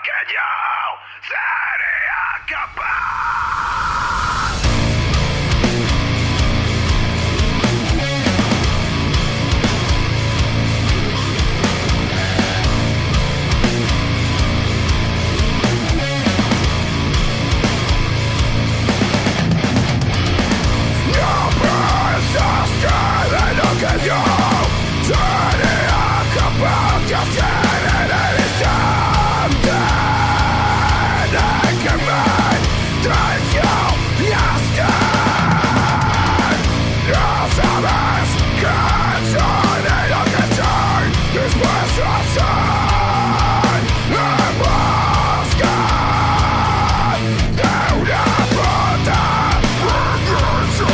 que yo sería capaz. Yo sería capaz de hacer en el instante de que me traicionaste. No sabes que soy de lo que estoy dispuesto a hacer en busca de una puta venganza.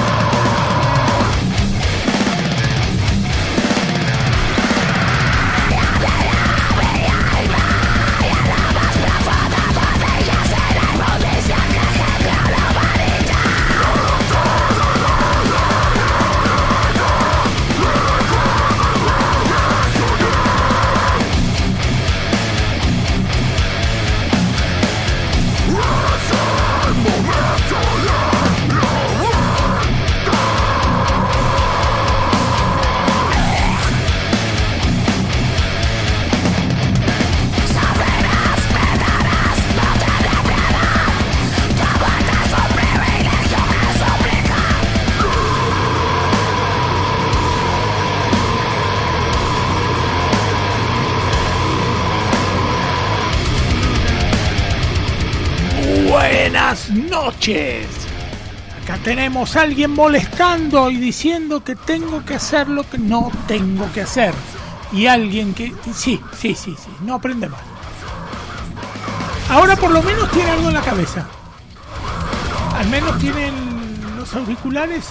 Buenas noches. Acá tenemos a alguien molestando y diciendo que tengo que hacer lo que no tengo que hacer. Y alguien que... Sí, no aprende más. Ahora por lo menos tiene algo en la cabeza. Al menos tienen los auriculares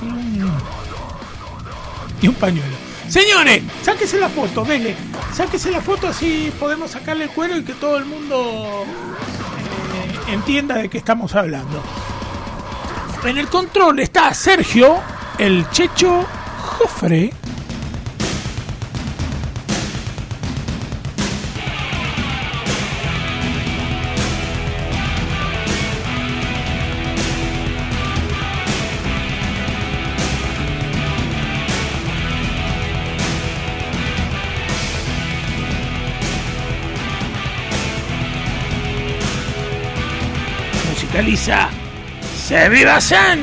y un pañuelo. Señores, sáquese la foto, dele. Sáquese la foto, así podemos sacarle el cuero y que todo el mundo... entienda de qué estamos hablando. En el control está Sergio, el Checho Jofre. Musicaliza Se Viva San.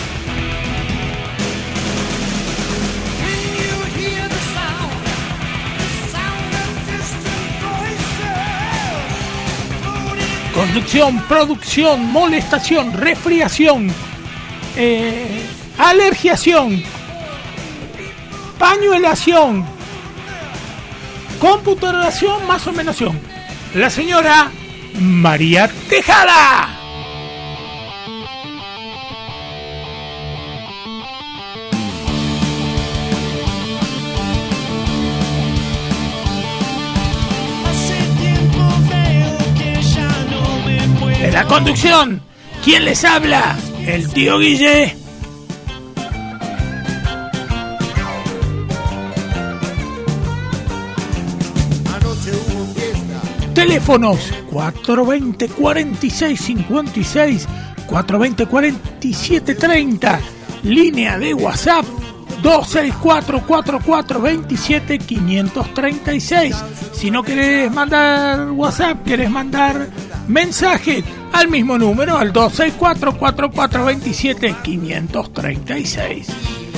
Conducción, producción, molestación, resfriación, alergiación, pañuelación, computarización, más o menosción. La señora María Tejada. De la conducción, ¿quién les habla? El tío Guille. Teléfonos 420-4656, 420-4730, línea de WhatsApp 264-4427-536. Si no querés mandar WhatsApp, querés mandar mensaje al mismo número, al 264-4427-536.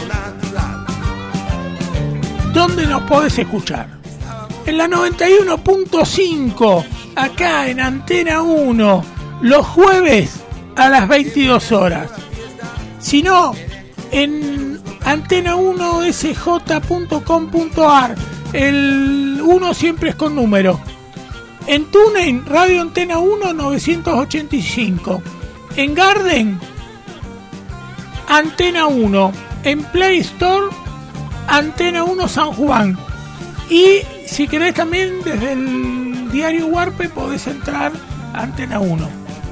¿Dónde nos podés escuchar? En la 91.5, acá en Antena 1, los jueves a las 22 horas. Si no, en antena1sj.com.ar, el 1 siempre es con número. En TuneIn, Radio Antena 1 985. En Garden, Antena 1. En Play Store, Antena 1 San Juan. Y si querés también desde el diario Huarpe podés entrar a Antena 1.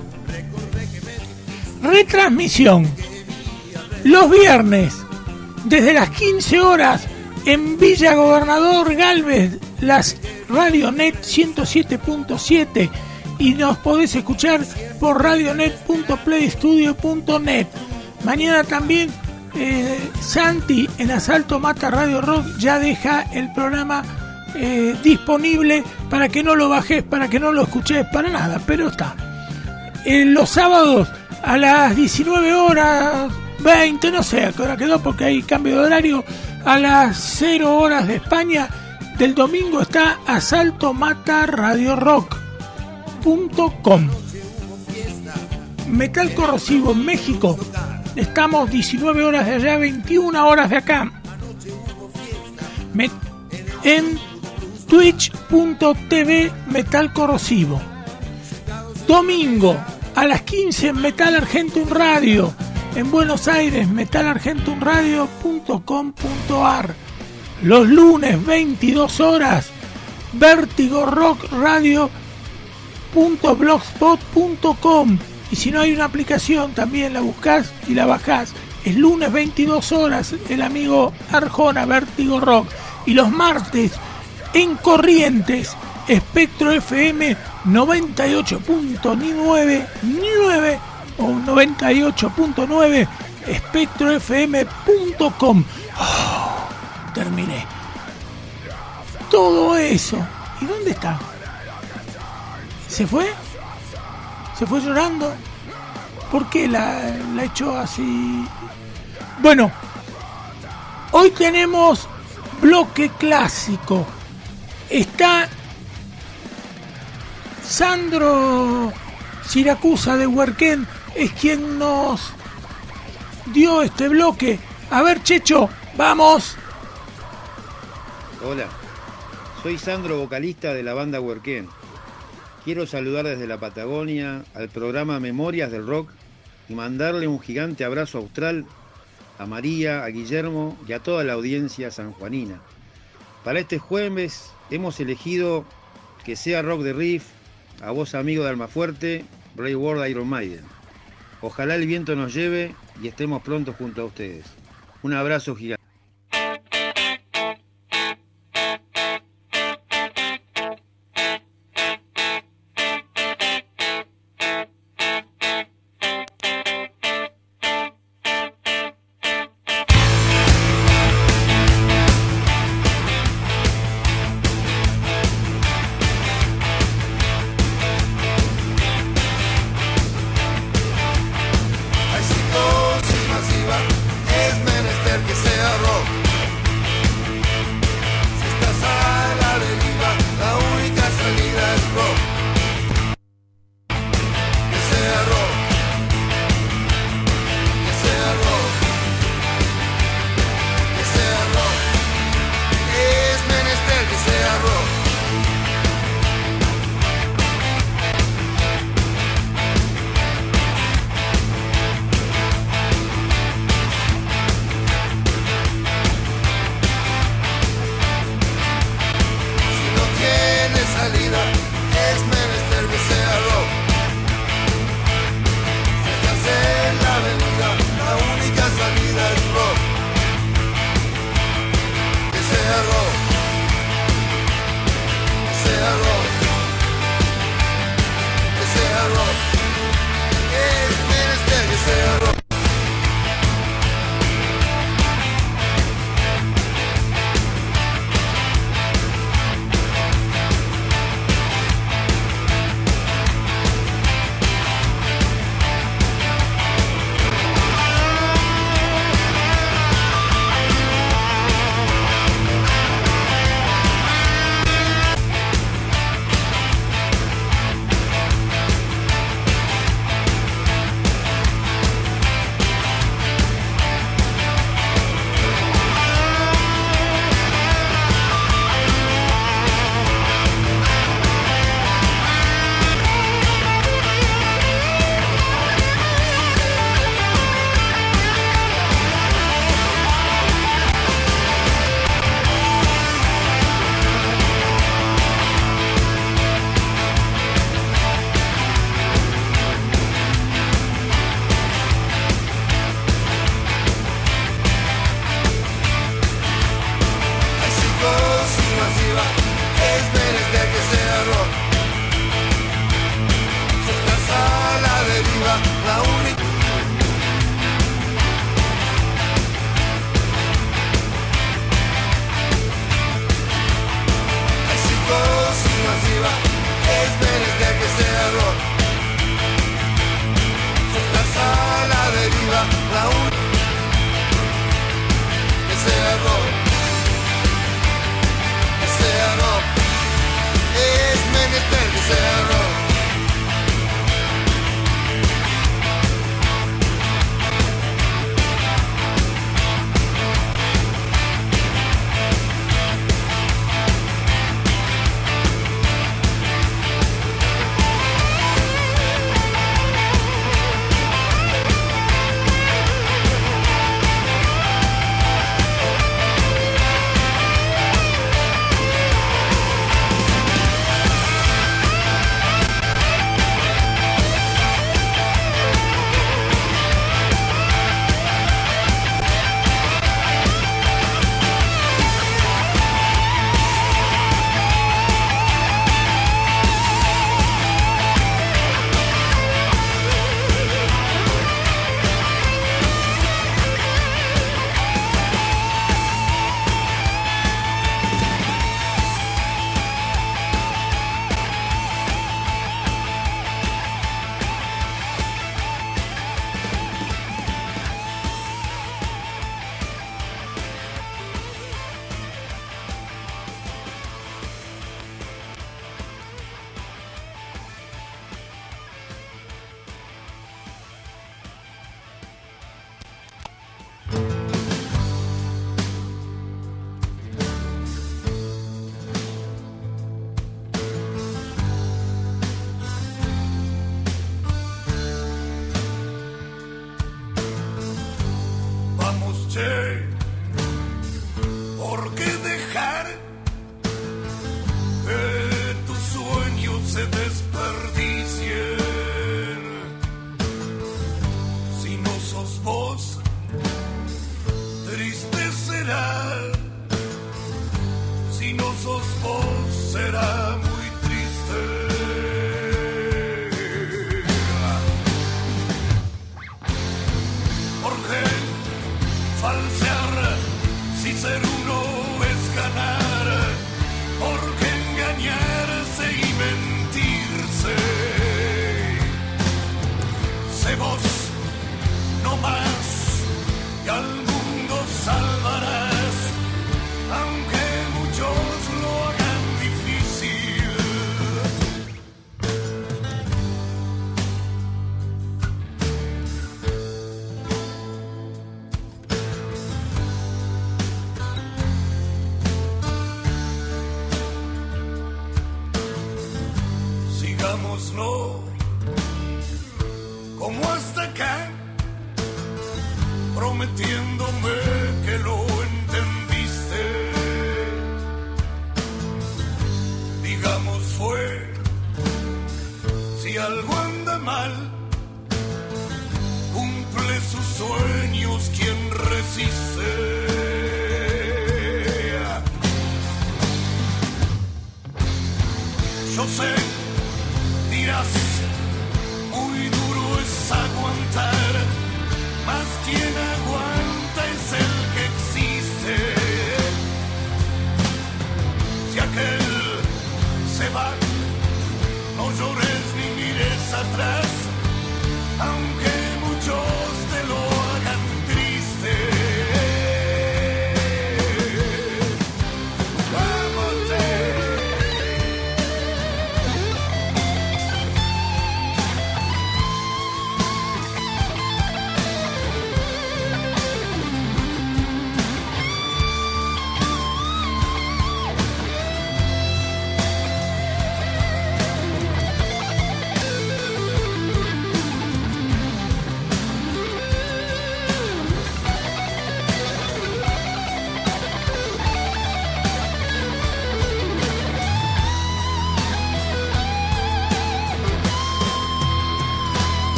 Retransmisión los viernes desde las 15 horas en Villa Gobernador Galvez, las Radionet 107.7, y nos podés escuchar por radionet.playstudio.net. Mañana también Santi en Asalto Mata Radio Rock ya deja el programa disponible para que no lo bajes, para que no lo escuches, para nada, pero está. Los sábados a las 19 horas 20, no sé a qué hora quedó porque hay cambio de horario, a las 0 horas de España del domingo está Asalto Mata Radio Rock.com. Metal Corrosivo en México, estamos 19 horas de allá, 21 horas de acá. En twitch.tv Metal Corrosivo. Domingo a las 15 en Metal Argentum Radio. En Buenos Aires, metalargentumradio.com.ar. Los lunes 22 horas, Vértigo Rock Radio.blogspot.com. Y si no hay una aplicación, también la buscás y la bajás. Es lunes 22 horas, el amigo Arjona, Vértigo Rock. Y los martes, en Corrientes, Espectro FM 98.9 o 98.9, espectrofm.com. Terminé. Todo eso. ¿Y dónde está? ¿Se fue? ¿Se fue llorando? ¿Por qué la echó así? Bueno, hoy tenemos bloque clásico. Está Sandro Siracusa de Huerquén, es quien nos dio este bloque. A ver, Checho, vamos. Hola, soy Sandro, vocalista de la banda Huerquén. Quiero saludar desde la Patagonia al programa Memorias del Rock y mandarle un gigante abrazo austral a María, a Guillermo y a toda la audiencia sanjuanina. Para este jueves hemos elegido Que sea rock de riff, A vos amigo de Almafuerte, Brave World, Iron Maiden. Ojalá el viento nos lleve y estemos pronto junto a ustedes. Un abrazo gigante. Es menester que sea masiva, es menester que sea rock. Si estás a la deriva, la única que sea rock, que sea rock, es menester que sea rock. ¿Por qué dejar que tus sueños se desperdicien? Si no sos vos, triste será. Si no sos vos, será muy triste. ¿Por qué falsear si ser uno es ganar? ¿Por qué engañarse y mentirse? Sé vos, no más, y al mundo salvarás, aunque muchos lo hagan difícil. Sigámoslo como hasta acá, prometiéndome que lo entendiste. Digamos fue, si algo anda mal, cumple sus sueños quien resiste. Yo sé, dirás, muy duro es aguantar, mas quien aguanta es el que existe. Si aquel se va, no llores ni mires atrás, aunque muchos te lo hagan triste.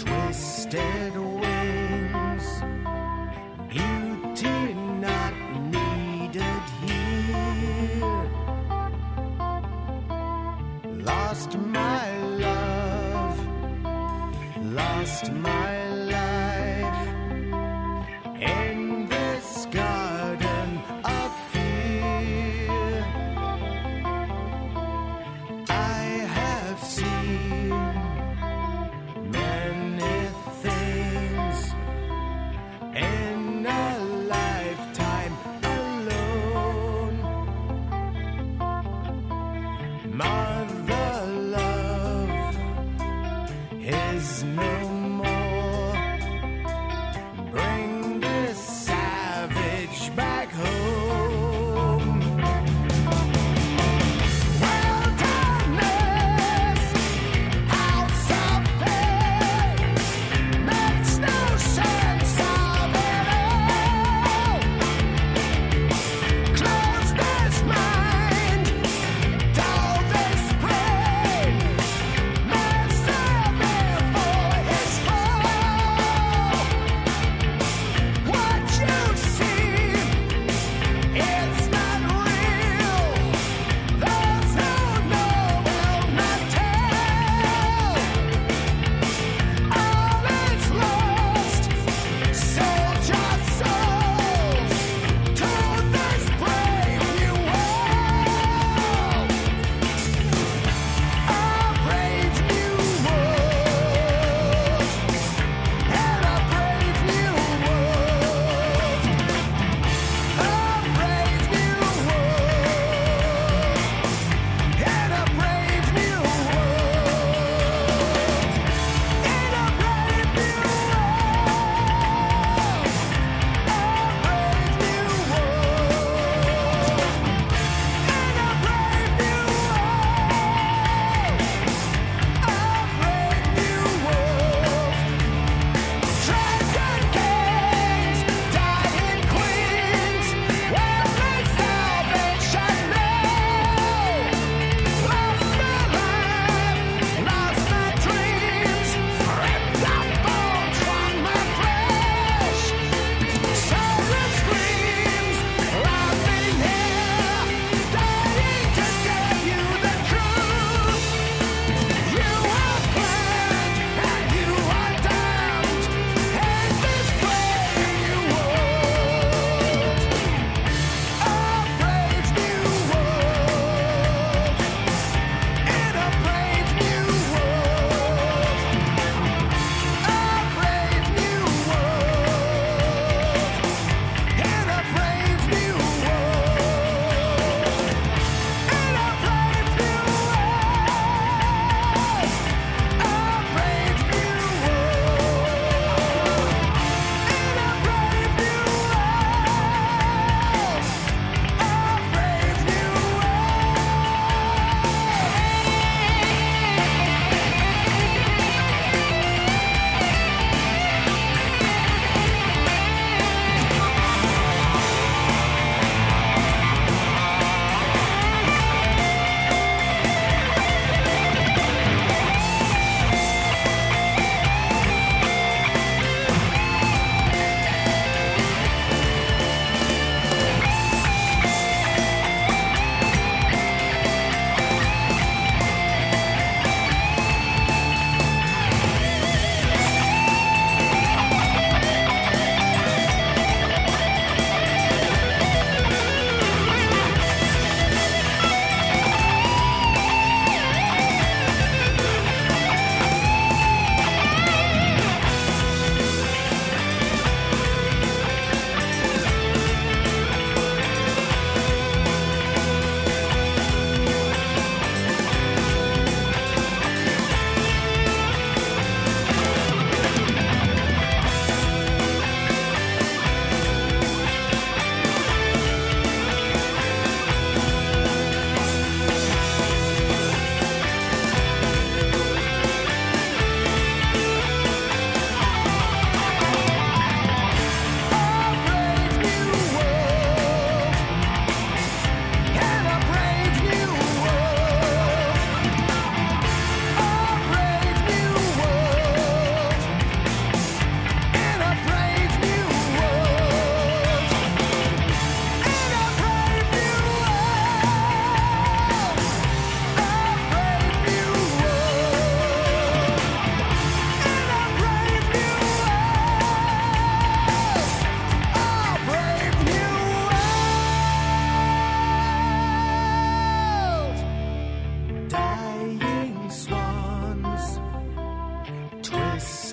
twisted wings, beauty not needed here. Lost my love, lost my life in this garden of fear. I have seen many things in a lifetime alone. Mother love is no more.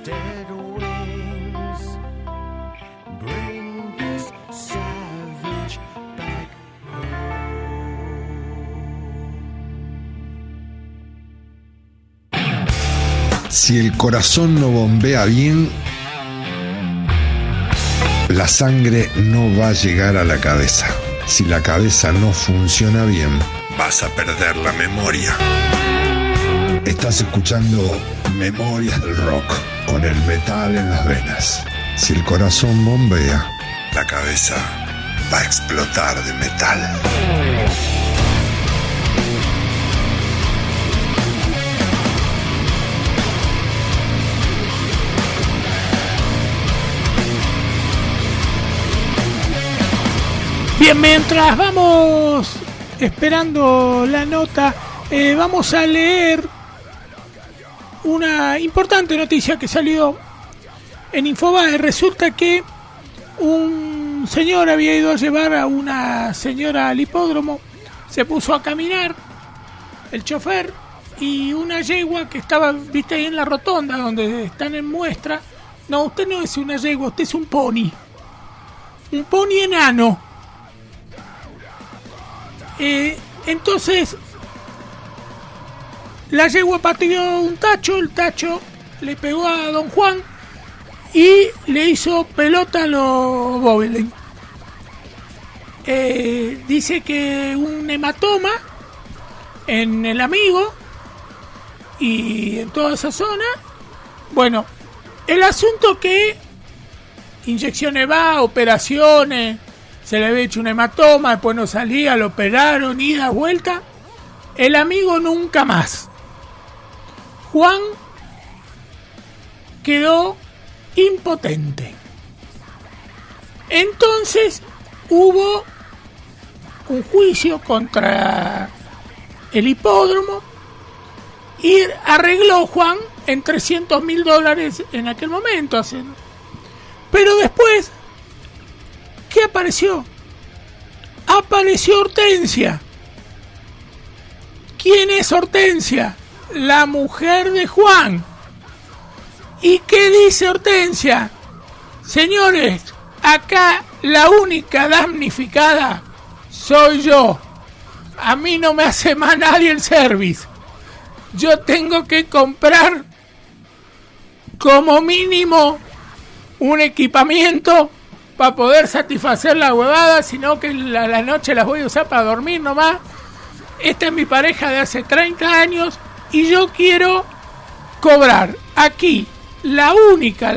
dead wings bring this savage back home. Si el corazón no bombea bien, la sangre no va a llegar a la cabeza. Si la cabeza no funciona bien, vas a perder la memoria. Estás escuchando Memorias del Rock, con el metal en las venas. Si el corazón bombea, la cabeza va a explotar de metal. Bien, mientras vamos esperando la nota, vamos a leer una importante noticia que salió en Infobae. Resulta que un señor había ido a llevar a una señora al hipódromo, se puso a caminar el chofer y una yegua que estaba, viste, ahí en la rotonda donde están en muestra. No, usted no es una yegua, usted es un pony enano. Entonces la yegua pateó un tacho, el tacho le pegó a don Juan y le hizo pelota a los Bobelin. Dice que un hematoma en el amigo y en toda esa zona. Bueno, el asunto que inyecciones va, operaciones, se le había hecho un hematoma, después no salía, lo operaron, ida, vuelta. El amigo nunca más. Juan quedó impotente. Entonces hubo un juicio contra el hipódromo y arregló Juan en $300,000 en aquel momento. Pero después, ¿qué apareció? Apareció Hortensia. ¿Quién es Hortensia? La mujer de Juan. ¿Y qué dice Hortensia? Señores, acá la única damnificada soy yo. A mí no me hace más nadie el service. Yo tengo que comprar como mínimo un equipamiento para poder satisfacer la huevada, sino que la noche las voy a usar para dormir nomás. Esta es mi pareja de hace 30 años y yo quiero cobrar. Aquí, la única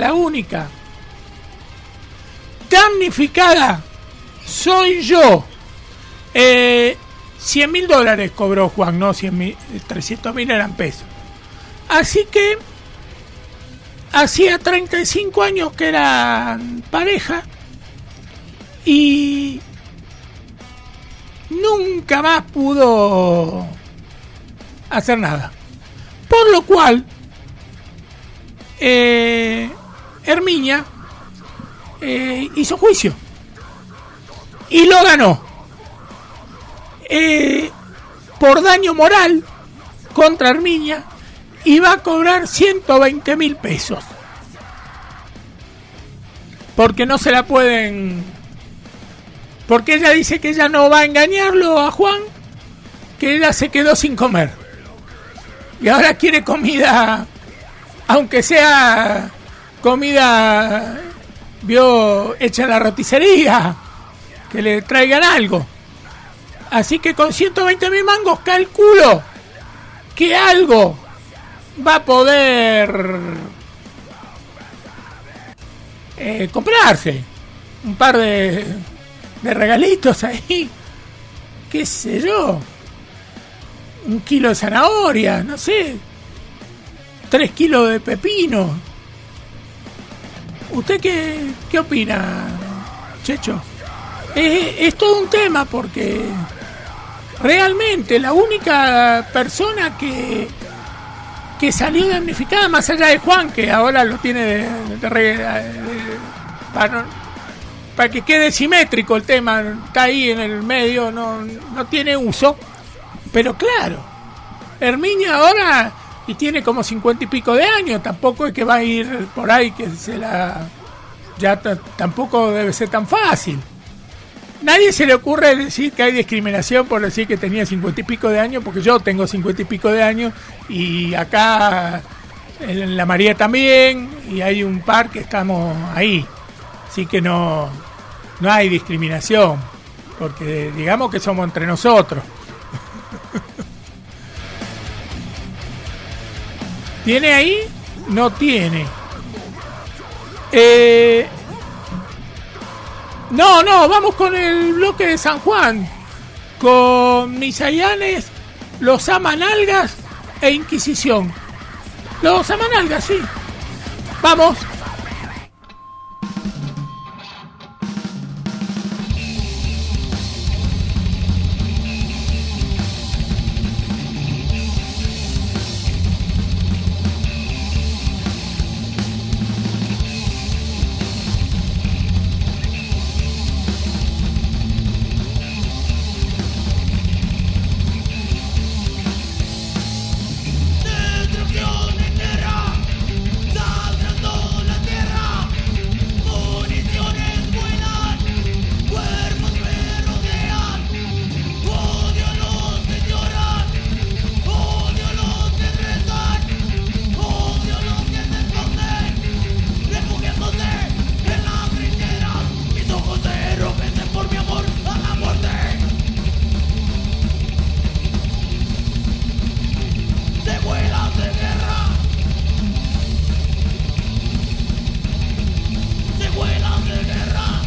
damnificada soy yo. $100,000 cobró Juan, no 100,000, 300,000 eran pesos. Así que hacía 35 años que eran pareja y nunca más pudo hacer nada. Por lo cual, Herminia hizo juicio y lo ganó. Por daño moral contra Herminia, y va a cobrar 120,000 pesos. Porque no se la pueden... Porque ella dice que ella no va a engañarlo a Juan, que ella se quedó sin comer. Y ahora quiere comida, aunque sea comida, hecha en la roticería, que le traigan algo. Así que con 120,000 mangos calculo que algo va a poder comprarse. Un par de regalitos ahí. Qué sé yo. 1 kilo de zanahoria, no sé. 3 kilos de pepino. ¿Usted qué opina, Checho? Es todo un tema porque... Realmente la única persona que salió damnificada, más allá de Juan, que ahora lo tiene para que quede simétrico el tema, está ahí en el medio, no tiene uso. Pero claro, Herminia ahora y tiene como 50 y pico de años, tampoco es que va a ir por ahí que se la... tampoco debe ser tan fácil. Nadie se le ocurre decir que hay discriminación por decir que tenía 50 y pico de años, porque yo tengo 50 y pico de años y acá en la María también, y hay un par que estamos ahí. Así que no hay discriminación, porque digamos que somos entre nosotros. ¿Tiene ahí? No tiene. No, vamos con el bloque de San Juan. Con Misayanes, Los Amanalgas e Inquisición. Los Amanalgas, sí. Vamos. Destrucción en tierra, sangrando la tierra, municiones vuelan, cuerpos me rodean, odio a los que lloran, odio a los que rezan, odio a los que se esconden, refugiándose en las trincheras, mis ojos se enrojecen por mi amor a la muerte. Secuelas de guerra, secuelas de guerra,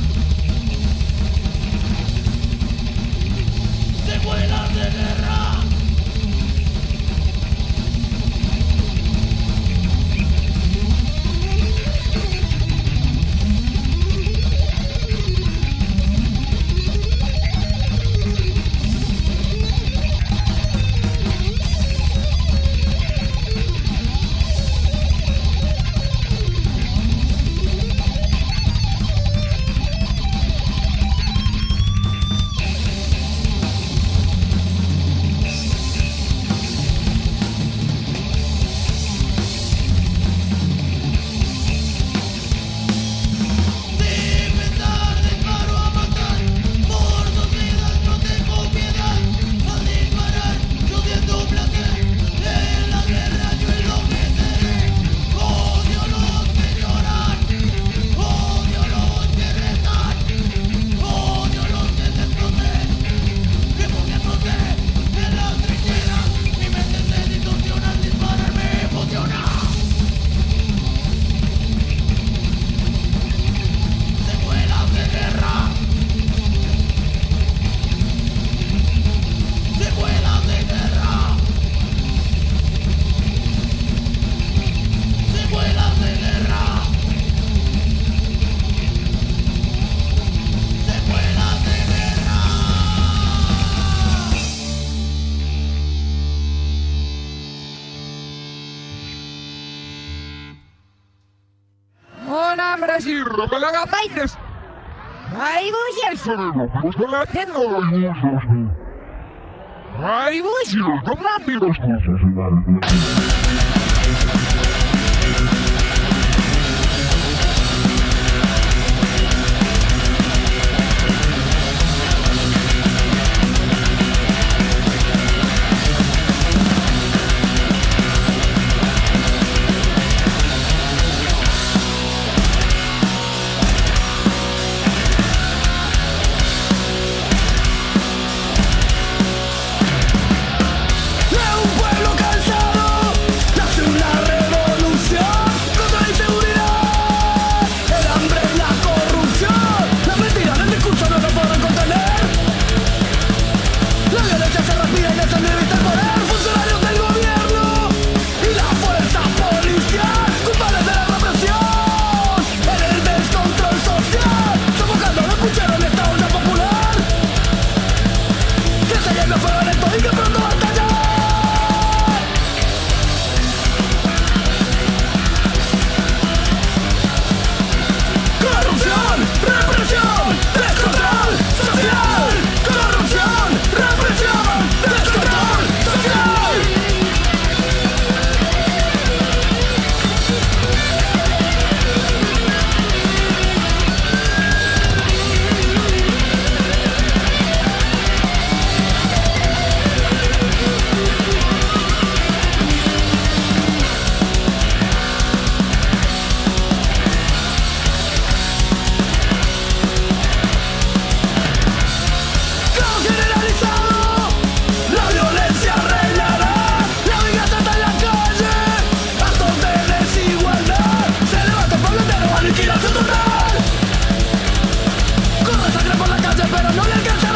secuelas de guerra. Hola Brasil, con la gapaitas. Ay, bucias. Ay, bucias, con rápidos. De un pueblo cansado Aniquilación total. Corre sangre por la calle pero no le alcanzará.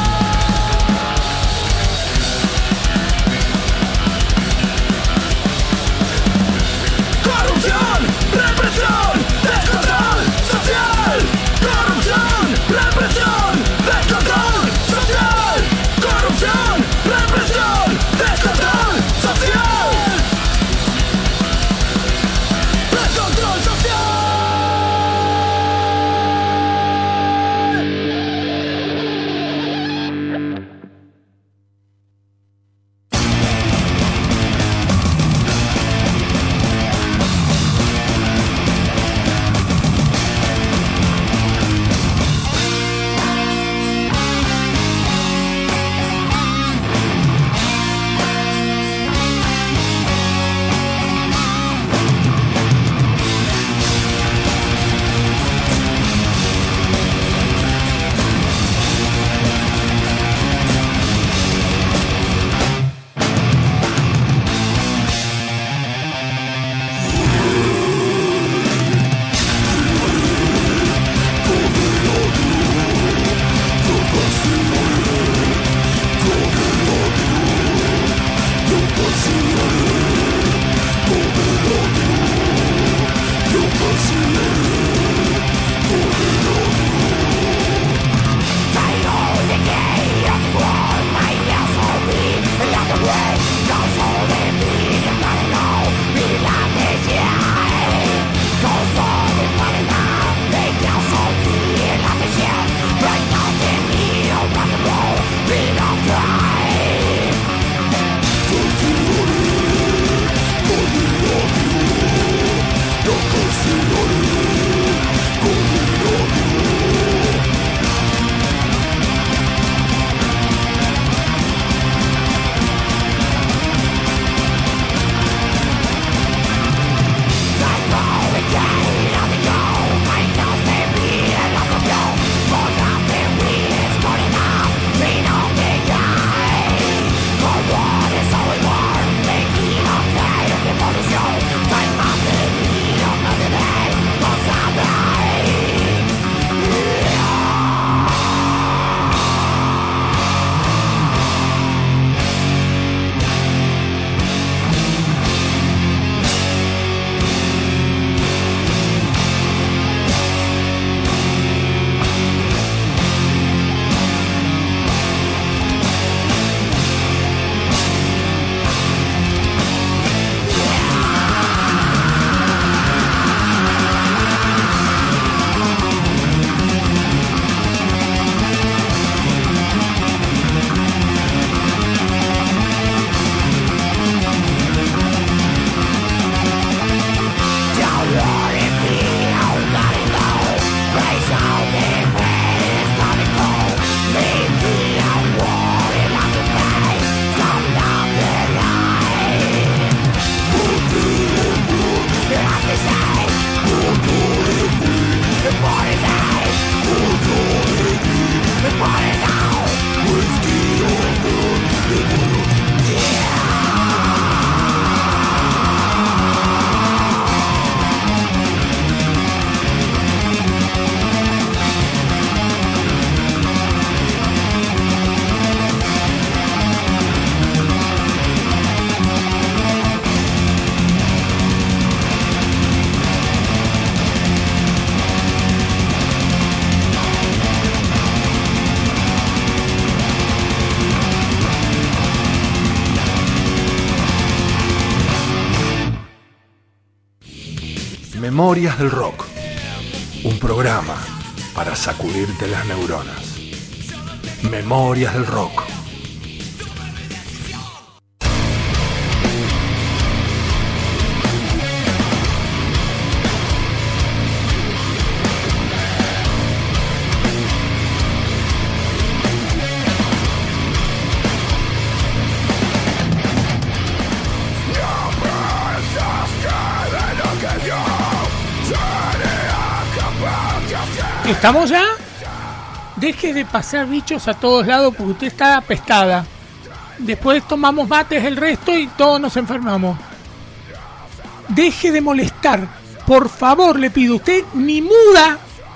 Corrupción, represión, descontrol social. Corrupción, represión, descontrol social. Corrupción, represión, descontrol social. Descontrol social. Memorias del Rock, un programa para sacudirte las neuronas. Memorias del Rock. ¿Estamos ya? Deje de pasar bichos a todos lados porque usted está apestada. Después tomamos mates el resto y todos nos enfermamos. Deje de molestar, por favor, le pido, usted ni muda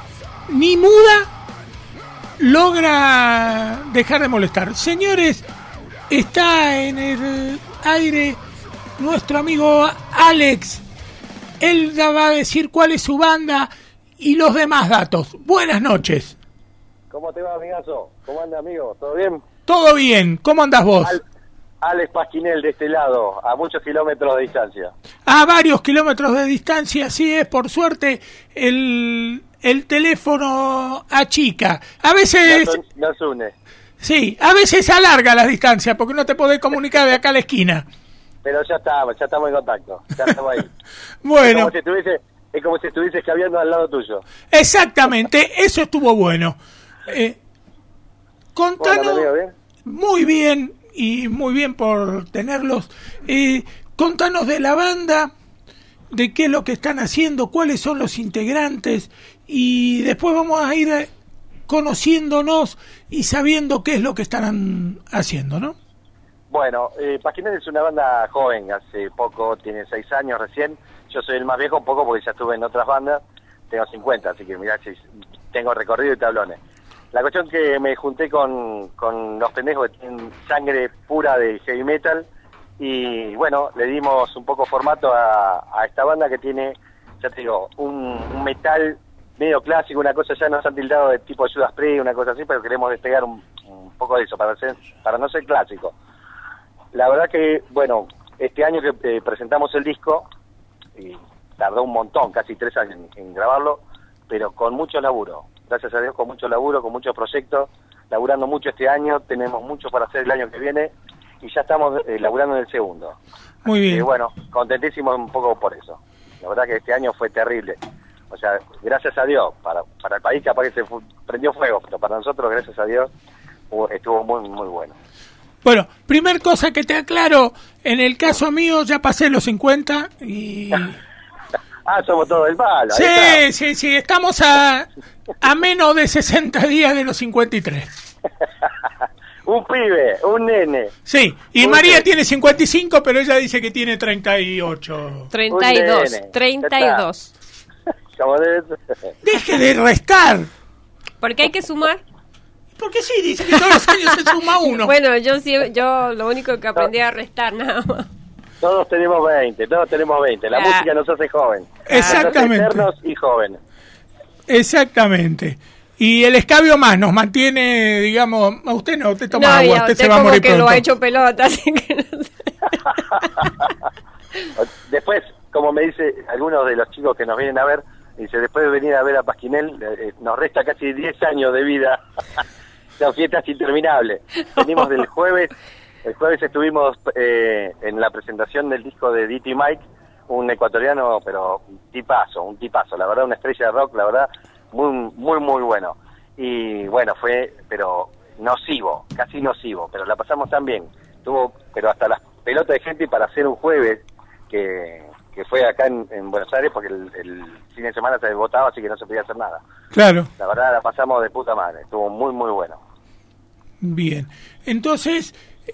logra dejar de molestar. Señores, está en el aire nuestro amigo Alex. Él ya va a decir cuál es su banda y los demás datos. Buenas noches. ¿Cómo te va, amigazo? ¿Cómo anda, amigo? ¿Todo bien? Todo bien. ¿Cómo andás vos? Alex Pasquinel de este lado, a muchos kilómetros de distancia. A varios kilómetros de distancia, sí es, por suerte, el teléfono achica. A veces... Nos une. Sí, a veces alarga la distancia porque no te podés comunicar de acá a la esquina. Pero ya estamos en contacto, ya estamos ahí. Bueno. Es como si estuvieses caminando al lado tuyo. Exactamente, eso estuvo bueno. Contanos... Bueno, amigo, ¿bien? Muy bien, y muy bien por tenerlos. Contanos de la banda, de qué es lo que están haciendo, cuáles son los integrantes, y después vamos a ir conociéndonos y sabiendo qué es lo que están haciendo, ¿no? Bueno, Pasquinel es una banda joven, hace poco, tiene 6 años recién. Yo soy el más viejo un poco porque ya estuve en otras bandas, tengo 50, así que mirá, tengo recorrido y tablones. La cuestión es que me junté con los pendejos que tienen sangre pura de heavy metal y bueno, le dimos un poco formato a esta banda que tiene, ya te digo, un metal medio clásico, una cosa, ya nos han tildado de tipo Judas Priest, una cosa así, pero queremos despegar un poco de eso para no ser clásico. La verdad que, bueno, este año que presentamos el disco, y tardó un montón, casi 3 años en grabarlo, pero con mucho laburo. Gracias a Dios, con mucho laburo, con muchos proyectos, laburando mucho este año, tenemos mucho para hacer el año que viene y ya estamos laburando en el segundo. Muy bien. Y bueno, contentísimos un poco por eso. La verdad que este año fue terrible. O sea, gracias a Dios, para el país capaz que se prendió fuego, pero para nosotros, gracias a Dios, estuvo muy, muy bueno. Bueno, primer cosa que te aclaro, en el caso mío ya pasé los 50 y... Somos todos del palo. Sí, estamos a menos de 60 días de los 53. Un pibe, un nene. Sí, y María tiene 55, pero ella dice que tiene 38. 32. Deje de restar. ¿Por qué hay que sumar? Porque sí, dice que todos los años se suma uno. Bueno, yo lo único que aprendí a restar nada más. Todos tenemos 20. La música nos hace joven. Exactamente. Nos hace eternos y jóvenes. Exactamente. Y el escabio más nos mantiene, digamos, a usted no, usted toma agua, usted se va a morir que pronto. Lo ha hecho pelota, así que no sé. Después, como me dice algunos de los chicos que nos vienen a ver, dice, después de venir a ver a Pasquinel, nos resta casi 10 años de vida. Son fiestas interminables. Venimos del jueves. El jueves estuvimos en la presentación del disco de D.T. Mike, un ecuatoriano, pero un tipazo, la verdad, una estrella de rock, la verdad, muy, muy, muy bueno. Y bueno, fue, pero nocivo, casi nocivo, pero la pasamos tan bien. Tuvo, pero hasta las pelotas de gente para hacer un jueves, que fue acá en Buenos Aires, porque el fin de semana se votaba, así que no se podía hacer nada. Claro. La verdad, la pasamos de puta madre, estuvo muy, muy bueno. Bien, entonces...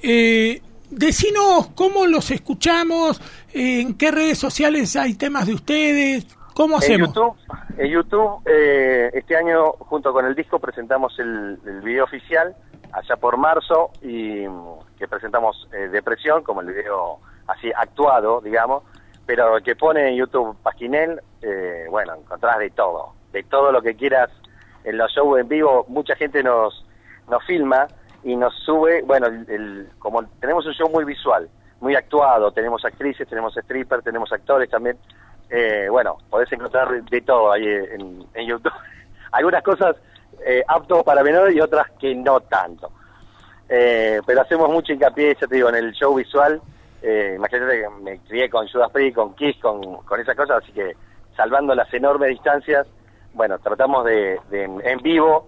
decinos cómo los escuchamos, en qué redes sociales hay temas de ustedes, cómo hacemos. En YouTube, este año junto con el disco presentamos el video oficial allá por marzo y que presentamos Depresión como el video así actuado, digamos, pero que pone en YouTube Pasquinel, bueno, encontrás de todo lo que quieras en los shows en vivo. Mucha gente nos filma y nos sube, bueno, como tenemos un show muy visual, muy actuado, tenemos actrices, tenemos strippers, tenemos actores también, bueno, podés encontrar de todo ahí en YouTube. Algunas cosas apto para menores y otras que no tanto. Pero hacemos mucho hincapié, ya te digo, en el show visual. Imagínate que me crié con Judas Priest, con Kiss, con esas cosas, así que salvando las enormes distancias, bueno, tratamos de en vivo...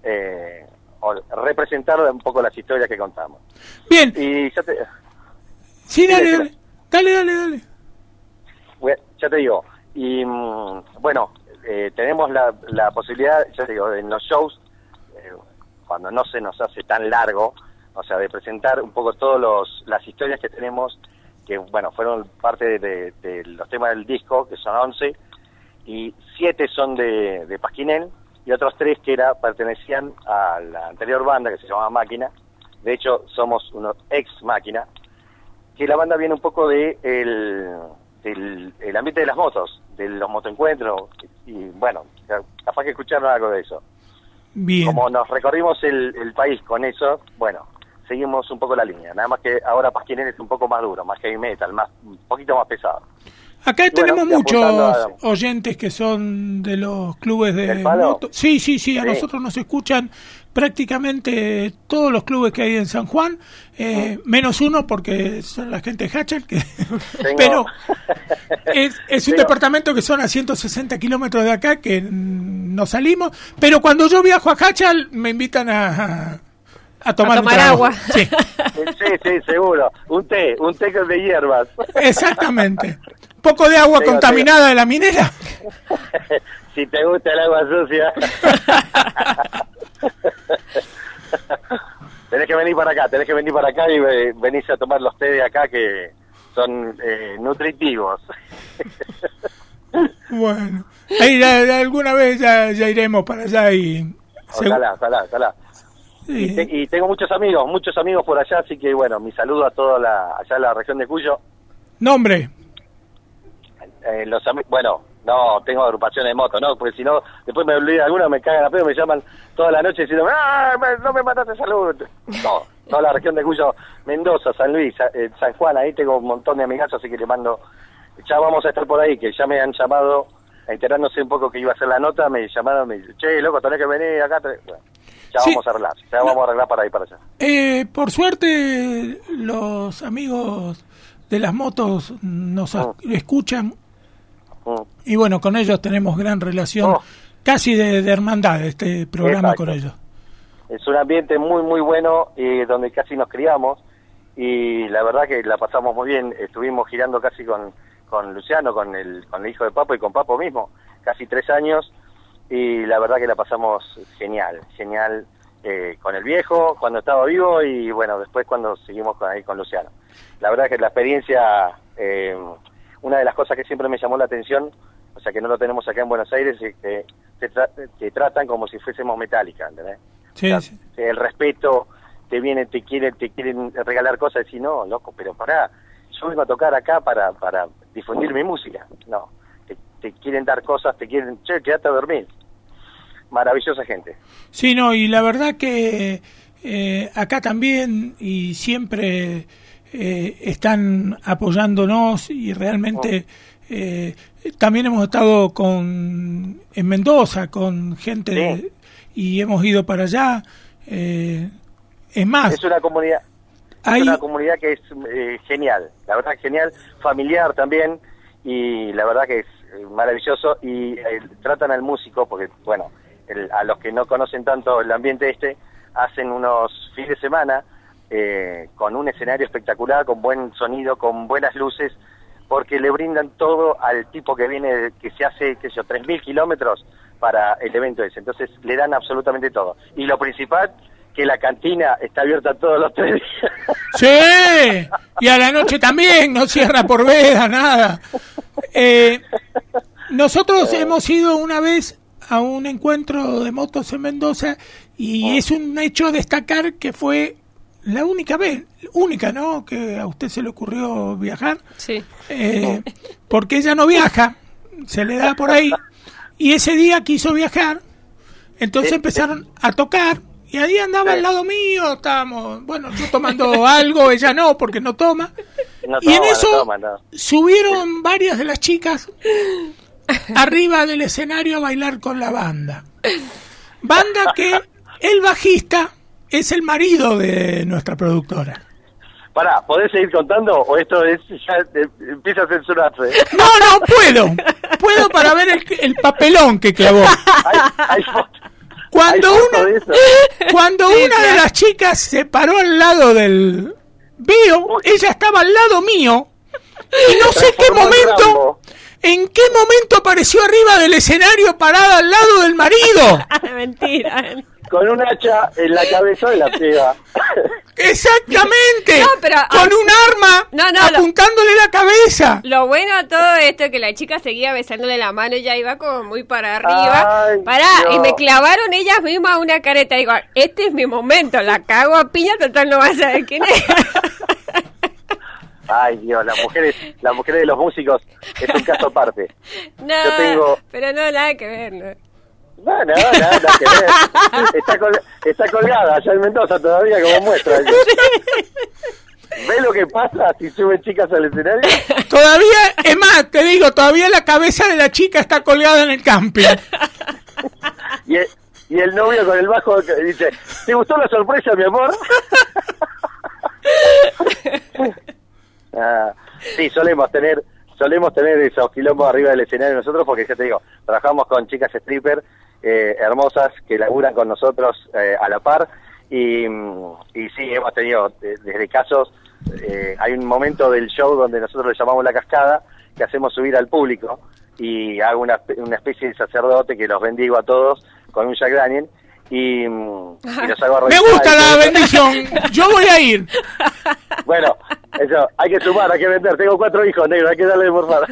representar un poco las historias que contamos. Bien. Y ya te... Sí, dale. Bueno, ya te digo. Y bueno, tenemos la posibilidad, ya te digo, en los shows, cuando no se nos hace tan largo, o sea, de presentar un poco todas las historias que tenemos, que bueno, fueron parte de los temas del disco, que son 11, y 7 son de Pasquinel, y otros 3 que pertenecían a la anterior banda que se llamaba Máquina. De hecho, somos unos ex Máquina, que la banda viene un poco de el ambiente de las motos, de los motoencuentros, y bueno, capaz que escucharon algo de eso. Bien. Como nos recorrimos el país con eso, bueno, seguimos un poco la línea. Nada más que ahora Pasquinel es un poco más duro, más heavy metal, un poquito más pesado. Acá tenemos bueno, muchos oyentes que son de los clubes de moto. Sí, a nosotros nos escuchan prácticamente todos los clubes que hay en San Juan, menos uno porque son la gente de Hachal, pero es un departamento que son a 160 kilómetros de acá, que no salimos, pero cuando yo viajo a Hachal me invitan a tomar agua. Sí. Sí, seguro. Un té de hierbas. Exactamente. Poco de agua contaminada de la minera. Si te gusta el agua sucia. Tenés que venir para acá y venís a tomar los té de acá que son nutritivos. Bueno, ahí alguna vez ya iremos para allá y... Ojalá. Sí. Y tengo muchos amigos por allá, así que bueno, mi saludo a toda allá en la región de Cuyo. ¿Nombre? Bueno, no, tengo agrupaciones de motos, ¿no? Porque si no, después me olvido algunos, me cagan a pedo, me llaman toda la noche diciendo, no me mataste, salud. No, toda la región de Cuyo, Mendoza, San Luis, San Juan, ahí tengo un montón de amigazos, así que le mando, ya vamos a estar por ahí, que ya me han llamado, enterándose un poco que iba a hacer la nota, me llamaron, me dicen, che, loco, tenés que venir acá, bueno, ya sí. Vamos a arreglar para ir para allá. Por suerte, los amigos de las motos nos escuchan, y bueno, con ellos tenemos gran relación, casi de hermandad este programa. Exacto. Con ellos. Es un ambiente muy muy bueno, donde casi nos criamos, y la verdad que la pasamos muy bien. Estuvimos girando casi con Luciano, con el hijo de Papo y con Papo mismo, casi 3 años, y la verdad que la pasamos genial con el viejo cuando estaba vivo, y bueno, después cuando seguimos con Luciano. La verdad que la experiencia, una de las cosas que siempre me llamó la atención, o sea que no lo tenemos acá en Buenos Aires, es que te tratan como si fuésemos Metallica, ¿entendés? Sí, o sea, sí. El respeto, te quieren regalar cosas, y decir, no, loco, pero pará, yo vengo a tocar acá para difundir mi música. No, te quieren dar cosas, te quieren, che, quédate a dormir. Maravillosa gente. Sí, no, y la verdad que acá también, y siempre están apoyándonos, y realmente también hemos estado en Mendoza con gente y hemos ido para allá. Es más, es una comunidad que es genial, la verdad genial, familiar también, y la verdad que es maravilloso, y tratan al músico, porque bueno, a los que no conocen tanto el ambiente hacen unos fines de semana con un escenario espectacular, con buen sonido, con buenas luces, porque le brindan todo al tipo que viene, que se hace, 3.000 kilómetros para el evento ese. Entonces le dan absolutamente todo. Y lo principal, que la cantina está abierta todos los 3 días. Sí, y a la noche también, no cierra por veda, nada. Nosotros hemos ido una vez a un encuentro de motos en Mendoza, y es un hecho a destacar que fue la única, ¿no?, que a usted se le ocurrió viajar. Sí. Porque ella no viaja, se le da por ahí, y ese día quiso viajar, entonces empezaron a tocar, y ahí andaba al lado mío, estábamos, bueno, yo tomando algo, ella no, porque no toma, y en eso subieron varias de las chicas arriba del escenario a bailar con la banda que el bajista es el marido de nuestra productora. Pará, ¿podés seguir contando o esto ya empieza a censurarse? No, puedo para ver el papelón que clavó. Hay cuando una de las chicas se paró al lado del Bio, ella estaba al lado mío, y no sé en qué momento apareció arriba del escenario parada al lado del marido. Mentira. con un hacha en la cabeza de la piba. Exactamente. No, pero- con un arma No, apuntándole la cabeza. Lo bueno de todo esto es que la chica seguía besándole la mano y ya iba como muy para arriba. Ay, Pará, Dios. y me clavaron ellas mismas una careta. Digo, este es mi momento, la cago a piña, total no vas a saber quién es. Ay, Dios, las mujeres de los músicos es un caso aparte. No, Yo tengo- pero no, nada que ver, ¿no? No, nada que ver. Está colgada allá en Mendoza todavía como muestra. ¿Ves lo que pasa si suben chicas al escenario? Todavía, es más, te digo, todavía la cabeza de la chica está colgada en el camping. Y el novio con el bajo dice, ¿te gustó la sorpresa, mi amor? Sí, solemos tener esos quilombos arriba del escenario nosotros porque ya te digo, trabajamos con chicas stripper hermosas que laburan con nosotros a la par y sí, hemos tenido desde casos, hay un momento del show donde nosotros le llamamos la cascada, que hacemos subir al público y hago una especie de sacerdote que los bendigo a todos con un Jack Daniel y los hago Me revisar gusta y la todo. bendición. Yo voy a ir. Bueno, eso, hay que sumar, hay que vender. Tengo 4 hijos, negro, hay que darle de morfar.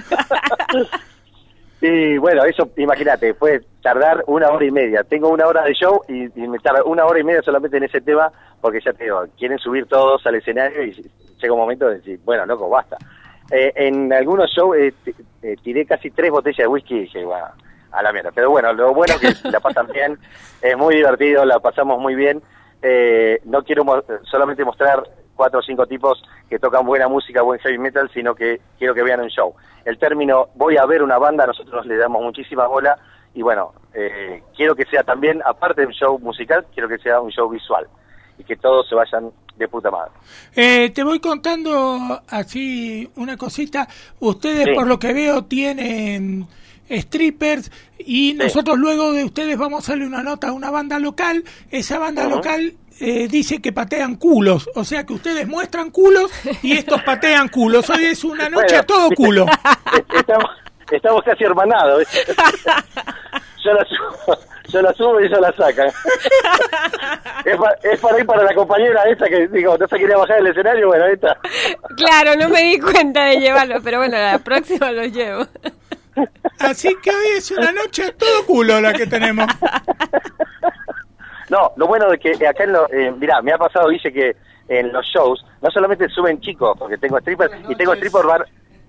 Y bueno, eso, imagínate, puede tardar 1 hora y media. Tengo 1 hora de show y me tarda 1 hora y media solamente en ese tema, porque ya te digo, quieren subir todos al escenario y llega un momento de decir, bueno, loco, basta. En algunos shows tiré casi 3 botellas de whisky y dije, bueno, a la mierda. Pero bueno, lo bueno es que la pasan bien, es muy divertido, la pasamos muy bien. No quiero solamente mostrar 4 o 5 tipos que tocan buena música, buen heavy metal, sino que quiero que vean un show. El término voy a ver una banda, nosotros le damos muchísima bola y bueno, quiero que sea también, aparte del show musical, quiero que sea un show visual y que todos se vayan de puta madre. Te voy contando así una cosita. Ustedes, Sí. por lo que veo, tienen strippers y nosotros luego de ustedes vamos a hacerle una nota a una banda local. Esa banda local dice que patean culos, o sea que ustedes muestran culos y estos patean culos. Hoy es una noche Bueno, a todo culo. Estamos casi hermanados, ¿viste? Yo la subo y ellos la sacan. Es para ir para la compañera esa que, digo, no se quería bajar del escenario, bueno, ahí está. Claro, no me di cuenta de llevarlo, pero bueno, la próxima lo llevo. Así que hoy es una noche a todo culo la que tenemos. No, lo bueno de que acá mirá, me ha pasado, dice que en los shows no solamente suben chicos, porque tengo strippers y tengo stripper bar.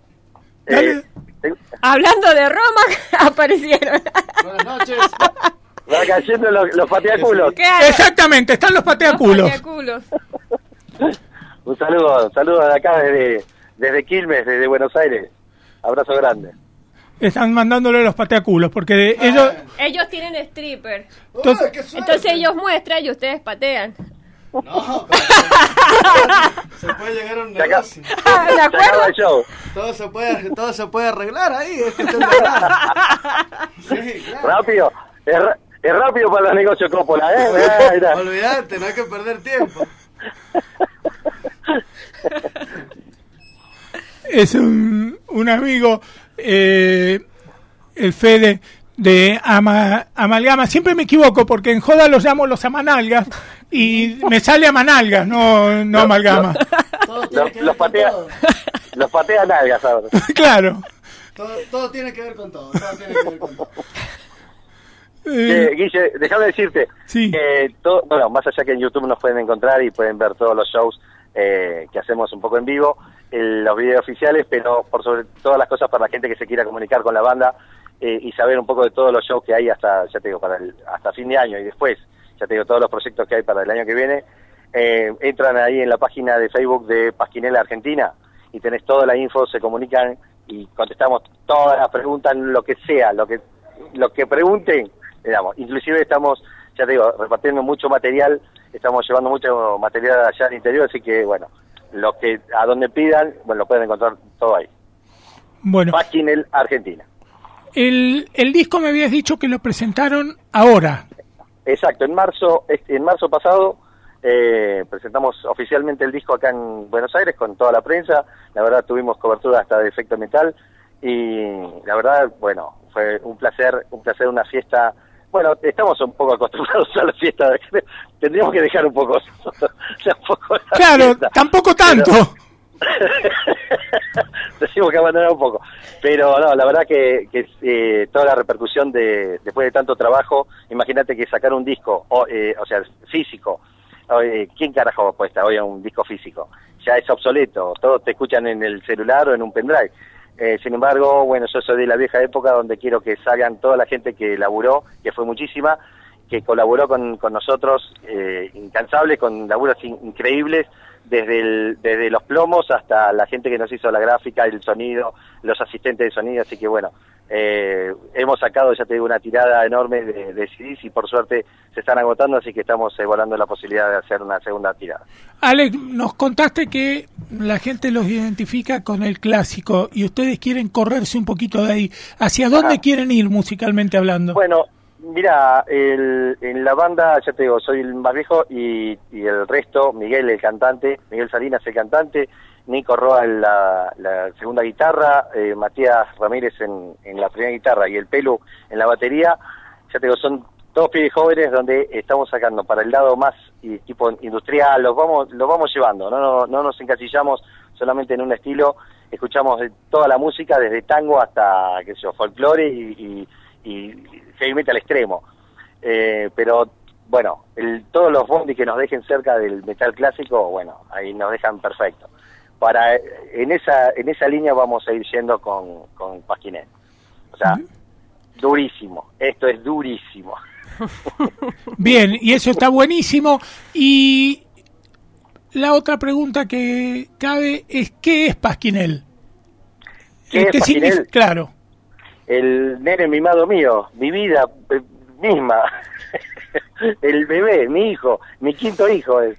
Hablando de Roma, aparecieron. Buenas noches. Va cayendo los pateaculos. Claro. Exactamente, están los pateaculos. Pateaculos. Un saludo de acá desde Quilmes, desde Buenos Aires. Abrazo grande. Están mandándole los pateaculos porque ellos... Ellos tienen stripper. Entonces- qué suerte. Entonces ellos muestran y ustedes patean. No, pero se puede llegar a un Se acaba- negocio. ¿De Se acaba acuerdo? el show. Todo se puede arreglar ahí, es que sí, claro. Rápido. Es rápido para los negocios Coppola, Mirá. Olvídate, no hay que perder tiempo. Es un amigo, el Fede de Amalgama. Siempre me equivoco porque en joda los llamo los amanalgas y me sale Amanalgas, no Amalgama. Todo tiene que ver Los con patea, todo. los patea nalgas ahora. Claro. Todo tiene que ver con todo. Todo tiene que ver con todo. Guille, déjame decirte Sí. que bueno, más allá que en YouTube nos pueden encontrar y pueden ver todos los shows que hacemos un poco en vivo, los videos oficiales, pero por sobre todas las cosas para la gente que se quiera comunicar con la banda y saber un poco de todos los shows que hay hasta, ya te digo, hasta fin de año y después, ya te digo, todos los proyectos que hay para el año que viene, entran ahí en la página de Facebook de Pasquinela Argentina y tenés toda la info, se comunican y contestamos todas las preguntas, lo que sea, lo que pregunten, le damos. Inclusive estamos, ya te digo, repartiendo mucho material, estamos llevando mucho material allá al interior, así que bueno, lo que a donde pidan, bueno, lo pueden encontrar todo ahí. Bueno, Pasquinel Argentina. el disco me habías dicho que lo presentaron ahora. Exacto, en marzo pasado presentamos oficialmente el disco acá en Buenos Aires con toda la prensa. La verdad tuvimos cobertura hasta de Efecto Metal y la verdad, bueno, fue un placer, una fiesta Bueno, estamos un poco acostumbrados a la fiesta. Tendríamos que dejar un poco la Claro, fiesta. Tampoco tanto. Tenemos que abandonar un poco. Pero no, la verdad que toda la repercusión después de tanto trabajo, imagínate que sacar un disco, o sea, físico, ¿quién carajo apuesta hoy a un disco físico? Ya es obsoleto, todos te escuchan en el celular o en un pendrive. Sin embargo, bueno, yo soy de la vieja época donde quiero que salgan toda la gente que laburó, que fue muchísima, que colaboró con nosotros, incansables, con laburos increíbles, desde los plomos hasta la gente que nos hizo la gráfica, el sonido, los asistentes de sonido, así que bueno, hemos sacado, ya te digo, una tirada enorme de CDs y por suerte se están agotando, así que estamos evaluando la posibilidad de hacer una segunda tirada. Alex, nos contaste que la gente los identifica con el clásico y ustedes quieren correrse un poquito de ahí. ¿Hacia dónde quieren ir musicalmente hablando? Bueno, mira, en la banda, ya te digo, soy el más viejo y el resto, Miguel el cantante, Miguel Salinas el cantante, Nico Roa en la segunda guitarra, Matías Ramírez en la primera guitarra y el Pelu en la batería. Ya te digo, son todos pibes jóvenes donde estamos sacando para el lado más tipo industrial, los vamos llevando, no nos encasillamos solamente en un estilo, escuchamos toda la música desde tango hasta, qué sé yo, folclore y heavy metal extremo. Pero bueno, todos los bondis que nos dejen cerca del metal clásico, bueno, ahí nos dejan perfecto. En esa línea vamos a ir yendo con Pasquinel. O sea, durísimo, esto es durísimo. Bien, y eso está buenísimo. Y la otra pregunta que cabe es, ¿qué es Pasquinel? ¿Qué es Pasquinel? Claro. El nene mimado mío, mi vida misma, el bebé, mi hijo, mi quinto hijo es.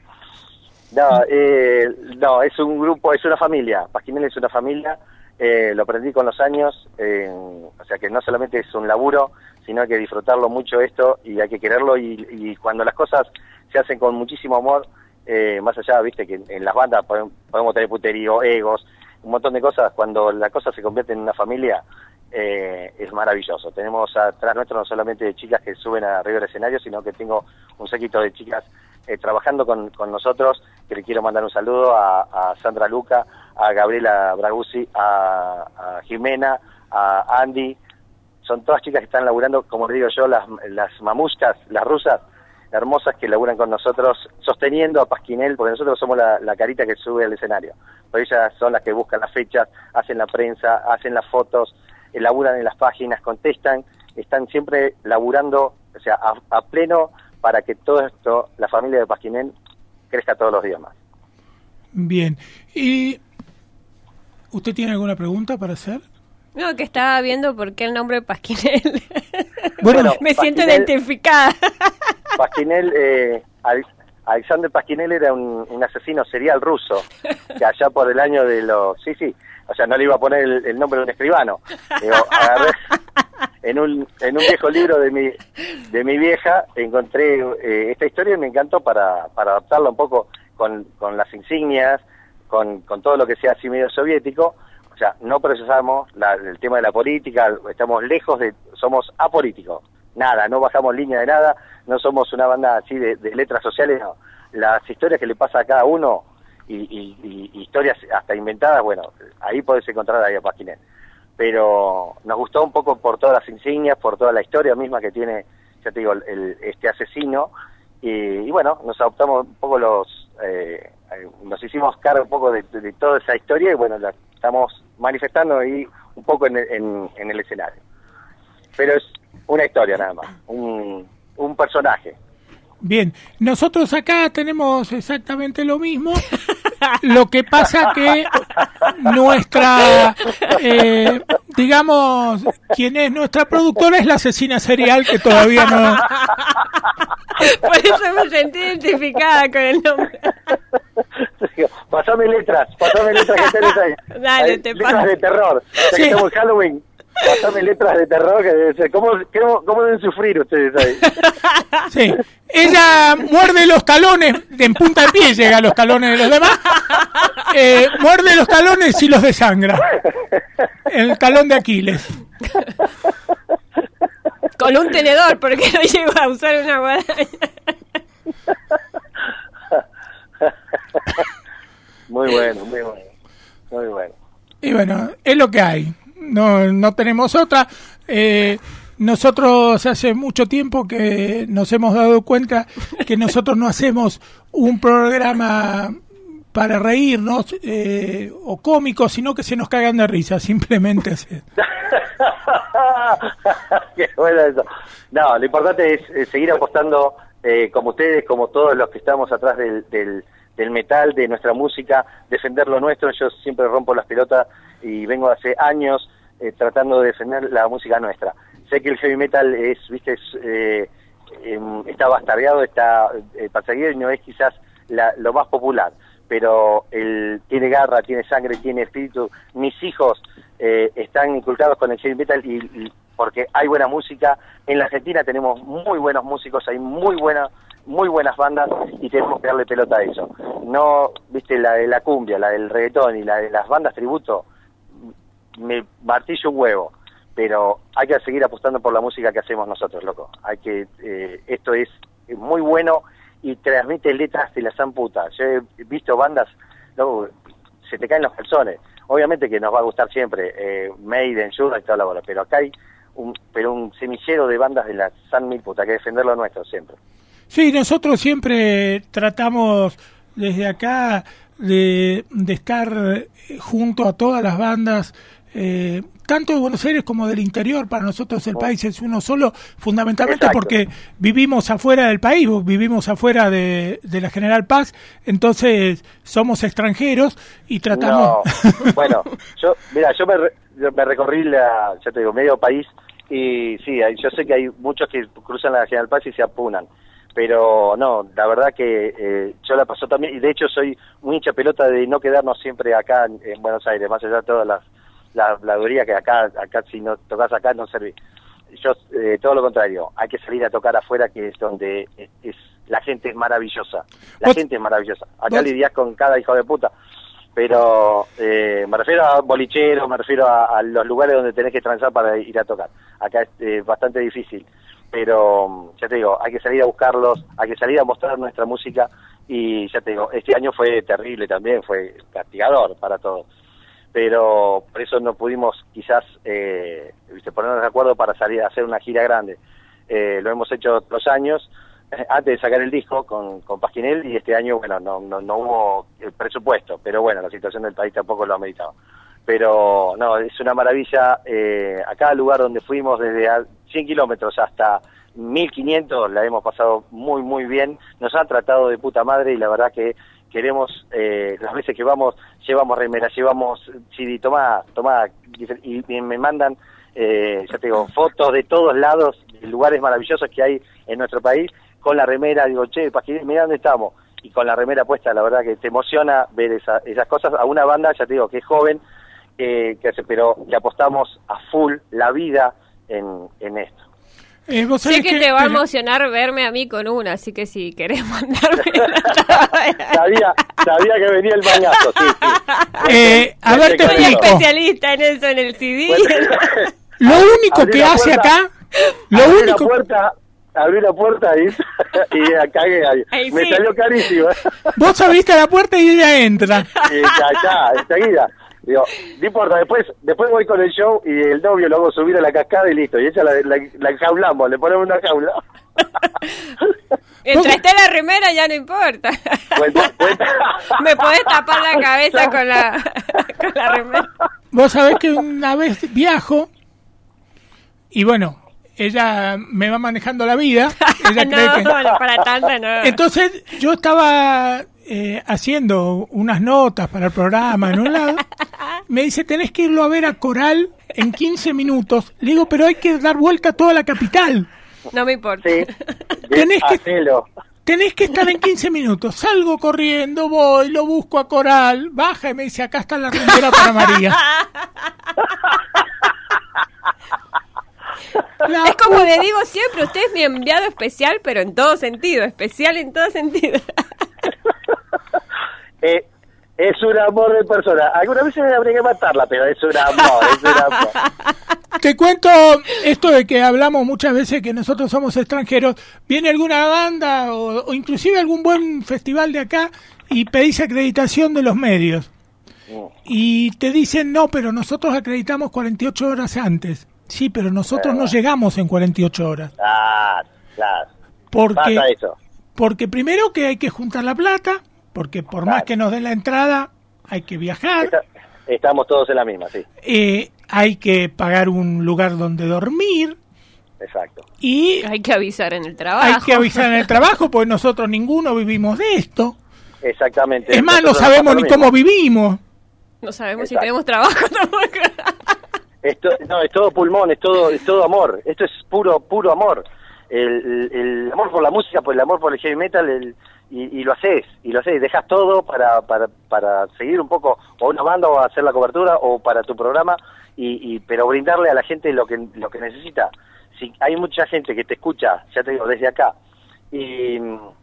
No, es un grupo, es una familia. Pasquinel es una familia, lo aprendí con los años, o sea que no solamente es un laburo, sino hay que disfrutarlo mucho esto y hay que quererlo y cuando las cosas se hacen con muchísimo amor, más allá, viste, que en las bandas podemos tener puterío, egos, un montón de cosas, cuando la cosa se convierte en una familia, es maravilloso. Tenemos atrás nuestro no solamente de chicas que suben arriba del escenario, sino que tengo un séquito de chicas trabajando con nosotros, que le quiero mandar un saludo a Sandra Luca, a Gabriela Braguzzi, a Jimena, a Andy. Son todas chicas que están laburando, como le digo yo, las mamushkas, las rusas, hermosas que laburan con nosotros, sosteniendo a Pasquinel, porque nosotros somos la carita que sube al escenario. Pero ellas son las que buscan las fechas, hacen la prensa, hacen las fotos, laburan en las páginas, contestan, están siempre laburando, o sea, a pleno para que todo esto, la familia de Pasquinel, crezca todos los días más. Bien. ¿Y usted tiene alguna pregunta para hacer? No, que estaba viendo por qué el nombre de Pasquinel. Bueno, me siento identificada. Pasquinel, Alexander Pasquinel era un asesino serial ruso, que allá por el año de los... Sí, o sea, no le iba a poner el nombre de un escribano. Digo, agarré en un viejo libro de mi vieja, encontré esta historia y me encantó para adaptarla un poco con las insignias, con todo lo que sea así medio soviético. O sea, no procesamos el tema de la política, estamos lejos somos apolíticos, nada, no bajamos línea de nada, no somos una banda así de letras sociales, no. Las historias que le pasa a cada uno y historias hasta inventadas, bueno, ahí podés encontrar ahí a Pasquinel. Pero nos gustó un poco por todas las insignias, por toda la historia misma que tiene, ya te digo, este asesino, y bueno, nos adoptamos un poco nos hicimos cargo un poco de toda esa historia y bueno, la estamos manifestando ahí un poco en el escenario. Pero es una historia nada más, un personaje. Bien, nosotros acá tenemos exactamente lo mismo, lo que pasa que nuestra, digamos, quien es nuestra productora es la asesina serial que todavía no... Por eso me sentí identificada con el nombre. Pasame letras que tenés ahí. Dale, te letras paso. de terror, ya que estamos en Halloween. Pasame letras de terror que debe ser. ¿Cómo deben sufrir ustedes ahí? Sí, ella muerde los talones, en punta de pie llega a los talones de los demás, muerde los talones y los desangra. El talón de Aquiles. Con un tenedor, porque no llego a usar una guadaña. Muy bueno, muy bueno. Muy bueno. Y bueno, es lo que hay. No tenemos otra. Nosotros hace mucho tiempo que nos hemos dado cuenta que nosotros no hacemos un programa para reírnos o cómico, sino que se nos cagan de risa, simplemente así. Qué bueno eso. No, lo importante es seguir apostando como ustedes, como todos los que estamos atrás del metal, de nuestra música, defender lo nuestro. Yo siempre rompo las pelotas y vengo hace años tratando de defender la música nuestra. Sé que el heavy metal está bastardeado, está perseguido y no es quizás lo más popular, pero tiene garra, tiene sangre, tiene espíritu. Mis hijos están inculcados con el heavy metal y porque hay buena música. En la Argentina tenemos muy buenos músicos, hay muy buenas bandas y tenemos que darle pelota a eso. No, viste, la de la cumbia, la del reggaetón y la de las bandas tributo, me martillo un huevo, pero hay que seguir apostando por la música que hacemos nosotros, loco. Esto es muy bueno y transmite letras de la san puta. Yo he visto bandas, loco, se te caen los calzones. Obviamente que nos va a gustar siempre Maiden, Judas y toda la bola, pero acá hay un semillero de bandas de la san mil puta, hay que defender lo nuestro siempre. Sí, nosotros siempre tratamos desde acá de estar junto a todas las bandas, tanto de Buenos Aires como del interior. Para nosotros el país es uno solo, fundamentalmente. Exacto. Porque vivimos afuera del país, vivimos afuera de la General Paz, entonces somos extranjeros y tratamos... No. Bueno, yo me recorrí ya te digo, medio país, y sí, yo sé que hay muchos que cruzan la General Paz y se apunan, pero no, la verdad que yo la paso también, y de hecho soy un hincha pelota de no quedarnos siempre acá en Buenos Aires, más allá de todas la habladuría que acá si no tocas acá no servís. Yo todo lo contrario, hay que salir a tocar afuera, que es donde la gente es maravillosa, gente es maravillosa. Acá lidiás con cada hijo de puta, pero me refiero a bolicheros, me refiero a los lugares donde tenés que transar para ir a tocar. Acá es bastante difícil, pero ya te digo, hay que salir a buscarlos, hay que salir a mostrar nuestra música, y ya te digo, este año fue terrible también, fue castigador para todos, pero por eso no pudimos quizás ponernos de acuerdo para salir a hacer una gira grande. Lo hemos hecho otros años, antes de sacar el disco con Pasquinel, y este año, bueno, no hubo el presupuesto, pero bueno, la situación del país tampoco lo ameritaba. Pero no, es una maravilla. A cada lugar donde fuimos, desde 100 kilómetros hasta 1500, la hemos pasado muy, muy bien. Nos han tratado de puta madre, y la verdad que queremos, las veces que vamos, llevamos remeras, llevamos CD, tomá, y me mandan, ya te digo, fotos de todos lados, de lugares maravillosos que hay en nuestro país, con la remera. Digo, che, Pasquinel, mirá dónde estamos, y con la remera puesta. La verdad que te emociona ver esas cosas, a una banda, ya te digo, que es joven, pero que apostamos a full la vida en esto. Sé que te va a emocionar verme a mí con una, así que si querés mandarme... sabía que venía el bañazo, sí. A ver, te soy especialista en eso, en el CD. Lo único que hace acá... Abrí la puerta y cagué ahí. Me salió carísimo. Vos abriste la puerta y ella entra. Ya, enseguida. Digo, no importa, después voy con el show y el novio lo hago subir a la cascada y listo. Y ella la enjaulamos, le ponemos una jaula. Mientras esté la remera ya no importa. Cuenta. Me podés tapar la cabeza con la remera. Vos sabés que una vez viajo y bueno, ella me va manejando la vida. Ella cree que... para tanto no. Entonces yo estaba haciendo unas notas para el programa en un lado. Me dice, tenés que irlo a ver a Coral en 15 minutos. Le digo, pero hay que dar vuelta a toda la capital. No me importa. Sí. Tenés que estar en 15 minutos. Salgo corriendo, voy, lo busco a Coral, baja y me dice, acá está la remera para María. Es como le digo siempre, usted es mi enviado especial, pero en todo sentido, especial en todo sentido. Es un amor de persona. Algunas veces habría que matarla, pero es un amor, es un amor. Te cuento esto de que hablamos muchas veces que nosotros somos extranjeros. Viene alguna banda o inclusive algún buen festival de acá y pedís acreditación de los medios. Y te dicen, no, pero nosotros acreditamos 48 horas antes. Sí, pero nosotros no llegamos en 48 horas. Claro. Porque, Pasa eso. porque primero que hay que juntar la plata, porque por más que nos den la entrada, hay que viajar. Estamos todos en la misma, sí. Hay que pagar un lugar donde dormir. Exacto. Y hay que avisar en el trabajo. Hay que avisar en el trabajo, porque nosotros ninguno vivimos de esto. Exactamente. Es más, no sabemos ni cómo vivimos. No sabemos si tenemos trabajo tampoco. No, es todo pulmón, es todo amor. Esto es puro amor. El amor por la música, por el amor por el heavy metal, y lo haces, dejas todo para seguir un poco o una banda o hacer la cobertura o para tu programa, pero brindarle a la gente lo que necesita. Si hay mucha gente que te escucha, ya te digo, desde acá, y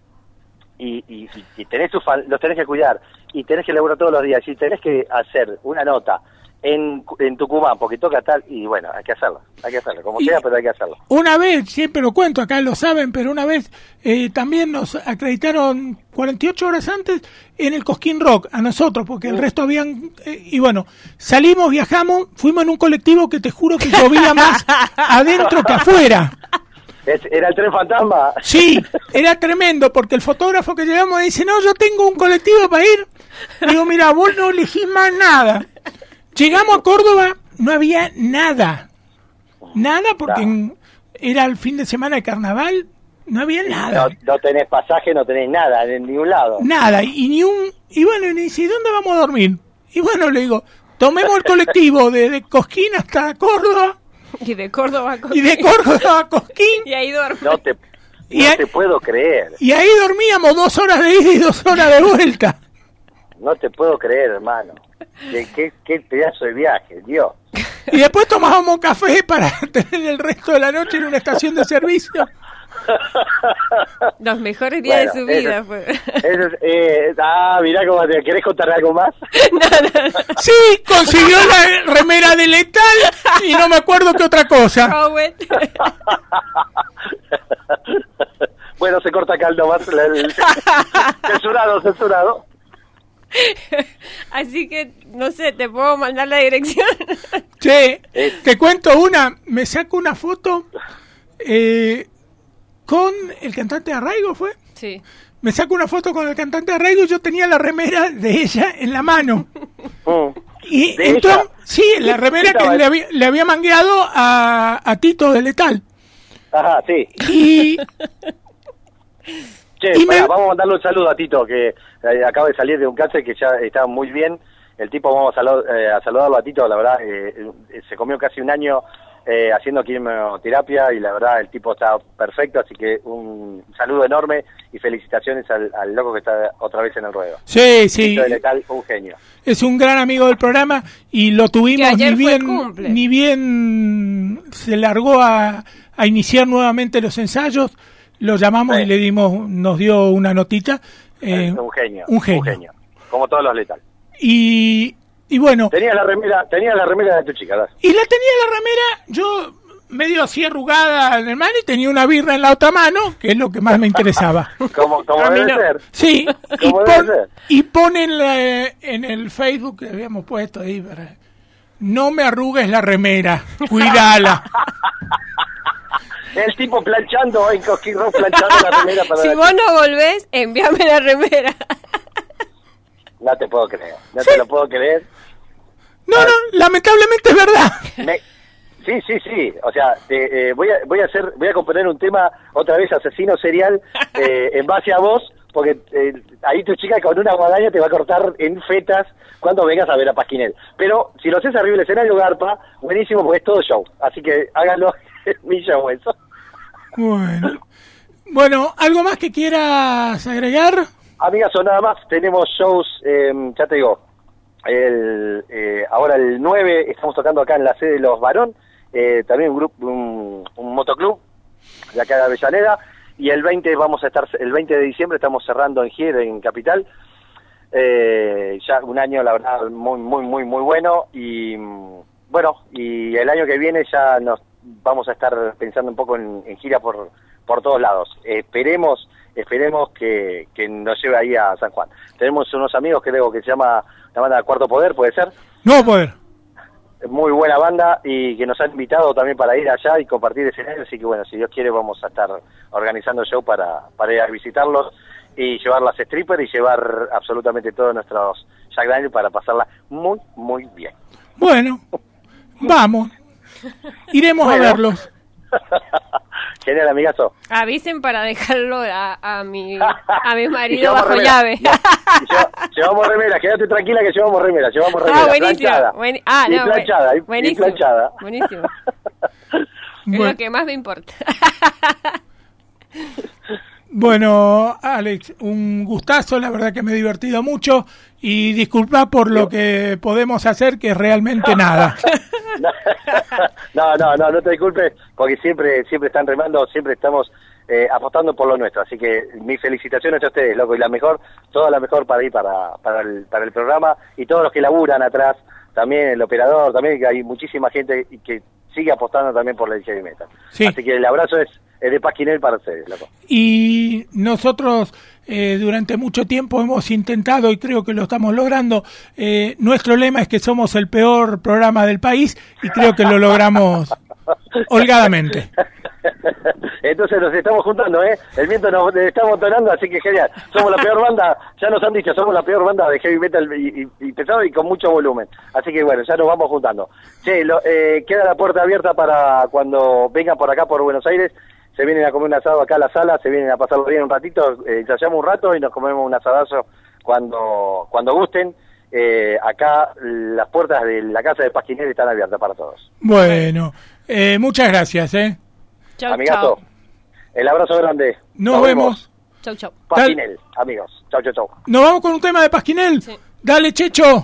tenés tus fans, los tenés que cuidar, y tenés que laburar todos los días, y tenés que hacer una nota en Tucumán, porque toca tal, y bueno, hay que hacerlo, como sea, pero hay que hacerlo. Una vez, siempre lo cuento, acá lo saben, pero una vez también nos acreditaron 48 horas antes en el Cosquín Rock, a nosotros, porque el resto habían... y bueno, salimos, viajamos, fuimos en un colectivo que te juro que llovía más adentro que afuera. ¿Era el tren fantasma? Sí, era tremendo, porque el fotógrafo que llevamos dice, no, yo tengo un colectivo para ir. Digo, mira, vos no elegís más nada. Llegamos a Córdoba, no había nada porque era el fin de semana de carnaval, no había nada. No tenés pasaje, no tenés nada en ningún lado. Nada, y bueno, y dice, ¿dónde vamos a dormir? Y bueno, le digo, tomemos el colectivo de Cosquín hasta Córdoba. Y de Córdoba a Cosquín. Y ahí dormimos. No te puedo creer. Y ahí dormíamos 2 horas de ida y 2 horas de vuelta. No te puedo creer, hermano. Qué pedazo de viaje, Dios. Y después tomábamos café para tener el resto de la noche en una estación de servicio. Los mejores días de su vida fue. Mirá cómo te querés contar algo más. No. Sí, consiguió la remera de Letal y no me acuerdo qué otra cosa. Bueno, se corta acá nomás. Censurado. Así que, no sé, ¿te puedo mandar la dirección? Che, te cuento me saco una foto con el cantante de Arraigo, ¿fue? Sí. Me saco una foto con el cantante de Arraigo y yo tenía la remera de ella en la mano. Y entonces, sí, la remera que le había mangueado a Tito de Letal. Ajá, sí. Y... Che, vamos a mandarle un saludo a Tito, que acaba de salir de un cáncer que ya está muy bien. El tipo, vamos a saludarlo a Tito, la verdad, se comió casi un año haciendo quimioterapia y la verdad el tipo está perfecto, así que un saludo enorme y felicitaciones al loco que está otra vez en el ruedo. Sí. Tito de Letal, un genio. Es un gran amigo del programa y lo tuvimos ni bien se largó a iniciar nuevamente los ensayos. Lo llamamos y nos dio una notita. Un genio. Como todos los Letal. Y bueno. Tenías la remera de tu chica, ¿verdad? Y la tenía la remera, yo medio así arrugada en el mano y tenía una birra en la otra mano, que es lo que más me interesaba. como debe ser. Sí. Y ponen en el Facebook que habíamos puesto ahí, no me arrugues la remera, cuídala. El tipo planchando en Cosquín Rock, planchando la remera para... Si vos no volvés, envíame la remera. No te puedo creer, te lo puedo creer. No, lamentablemente es verdad. Sí, o sea, voy a componer un tema, otra vez asesino serial, en base a vos, porque ahí tu chica con una guadaña te va a cortar en fetas cuando vengas a ver a Pasquinel. Pero si lo haces arriba del escenario, garpa, buenísimo, porque es todo show. Así que háganlo, es mi show eso. Bueno, ¿algo más que quieras agregar? Amigazo, nada más, tenemos shows, ya te digo, ahora el 9 estamos tocando acá en la sede de Los Barón, también un motoclub de acá de Avellaneda, y el 20 el 20 de diciembre estamos cerrando en Gier, en Capital, Ya un año, la verdad, muy bueno. Y bueno, y el año que viene ya nos vamos a estar pensando un poco en gira por todos lados. Esperemos que nos lleve ahí a San Juan. Tenemos unos amigos, creo que se llama la banda Cuarto Poder, ¿puede ser? Nuevo Poder. Muy buena banda y que nos han invitado también para ir allá y compartir escenario, así que bueno, si Dios quiere vamos a estar organizando show para ir a visitarlos y llevar las strippers y llevar absolutamente todos nuestros Jack Daniels para pasarla muy bien. Bueno, vamos. Iremos Bueno. a verlos. Genial, amigazo. Avisen para dejarlo a mi Y marido llevamos bajo remera. llave. Llevamos remera, quédate tranquila que llevamos remera, Ah, buenísimo. planchada. Y No, planchada, y buenísimo. planchada. Buenísimo. Es Bueno. lo que más me importa. Bueno, Alex, un gustazo, la verdad que me he divertido mucho y disculpa por lo que podemos hacer, que es realmente nada. No te disculpes, porque siempre están remando, siempre estamos apostando por lo nuestro, así que mis felicitaciones a ustedes, loco, y toda la mejor para ir para el programa, y todos los que laburan atrás, también el operador, también que hay muchísima gente que sigue apostando también por el heavy metal. Sí. Así que el abrazo es de Pasquinel para ustedes, loco. Y nosotros durante mucho tiempo hemos intentado, y creo que lo estamos logrando, nuestro lema es que somos el peor programa del país, y creo que lo logramos holgadamente. Entonces nos estamos juntando, el viento nos estamos tonando, así que genial. Somos la peor banda, ya nos han dicho, somos la peor banda de heavy metal y pesado y con mucho volumen. Así que bueno, ya nos vamos juntando. Che, queda la puerta abierta para cuando vengan por acá, por Buenos Aires. Se vienen a comer un asado acá a la sala, se vienen a pasarlo bien un ratito, ensayamos un rato y nos comemos un asadazo cuando gusten. Acá las puertas de la casa de Pasquinel están abiertas para todos. Bueno, muchas gracias. Chau, Amigazo, chau. el abrazo grande. Nos vemos. Chau, chau. Pasquinel, amigos. Chau. ¿Nos vamos con un tema de Pasquinel? Sí. Dale, Checho.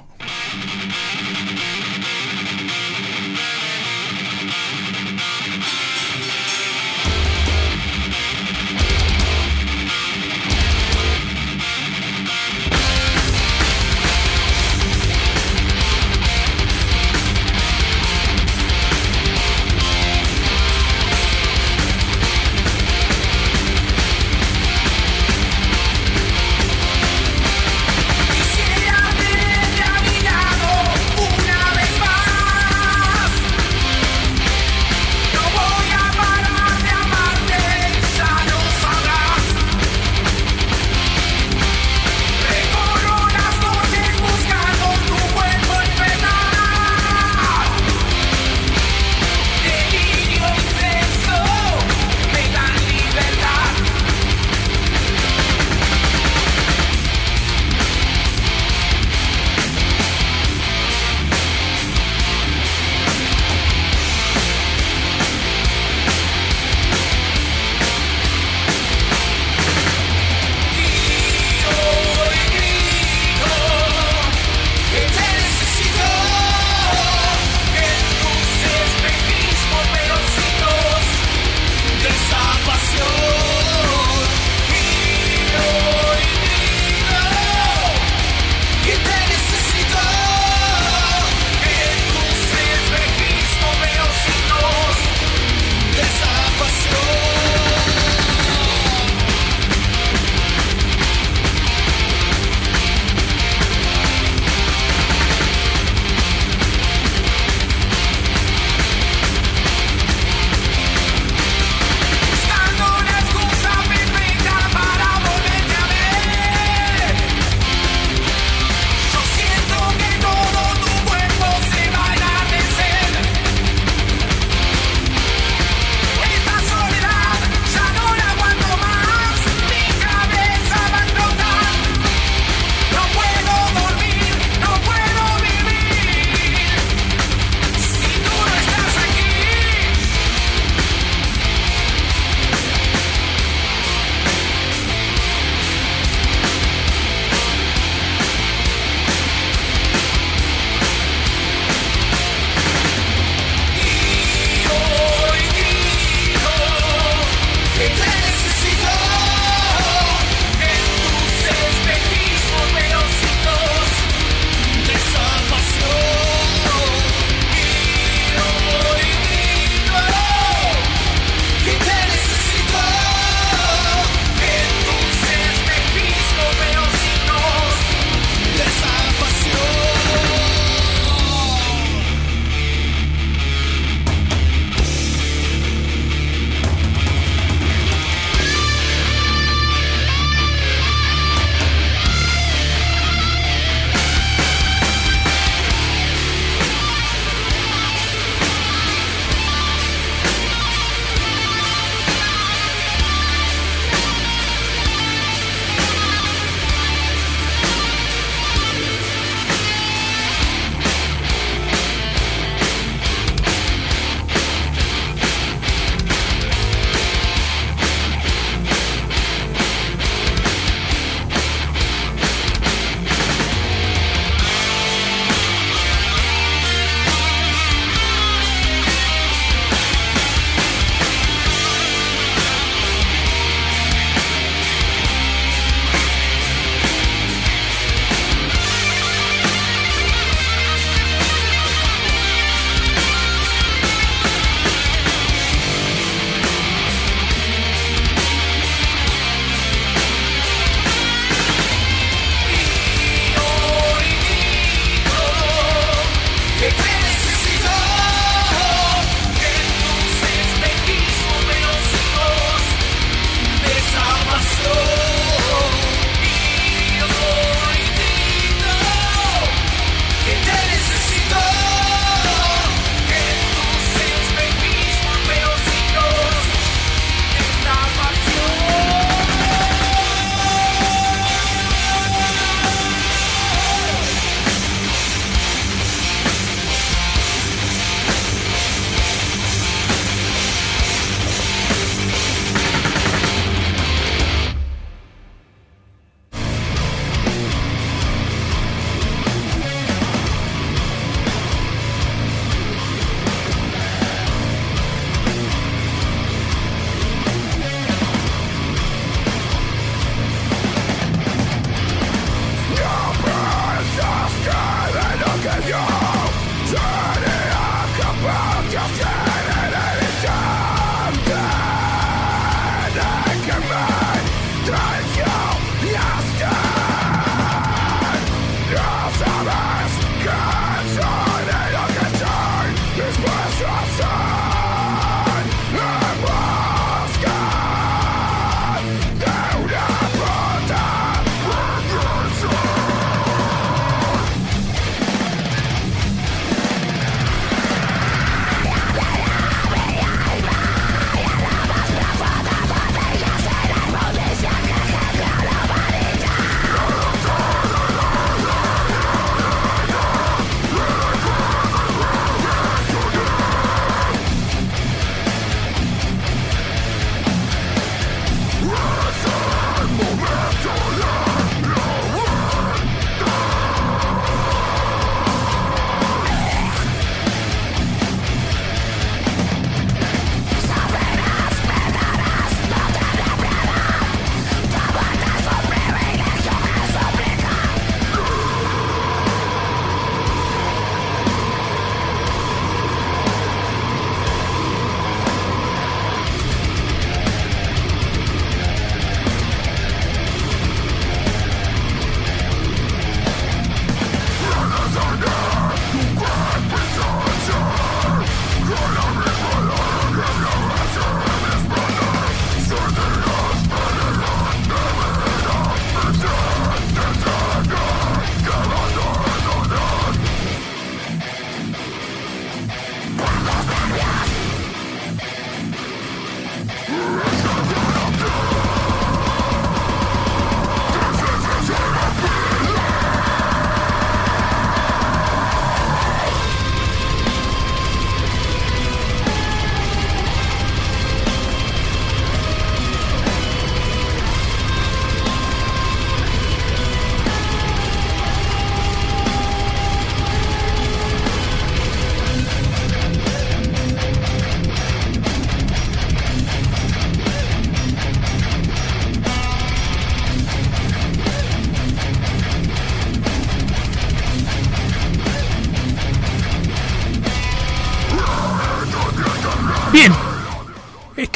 Quisiera ver a mi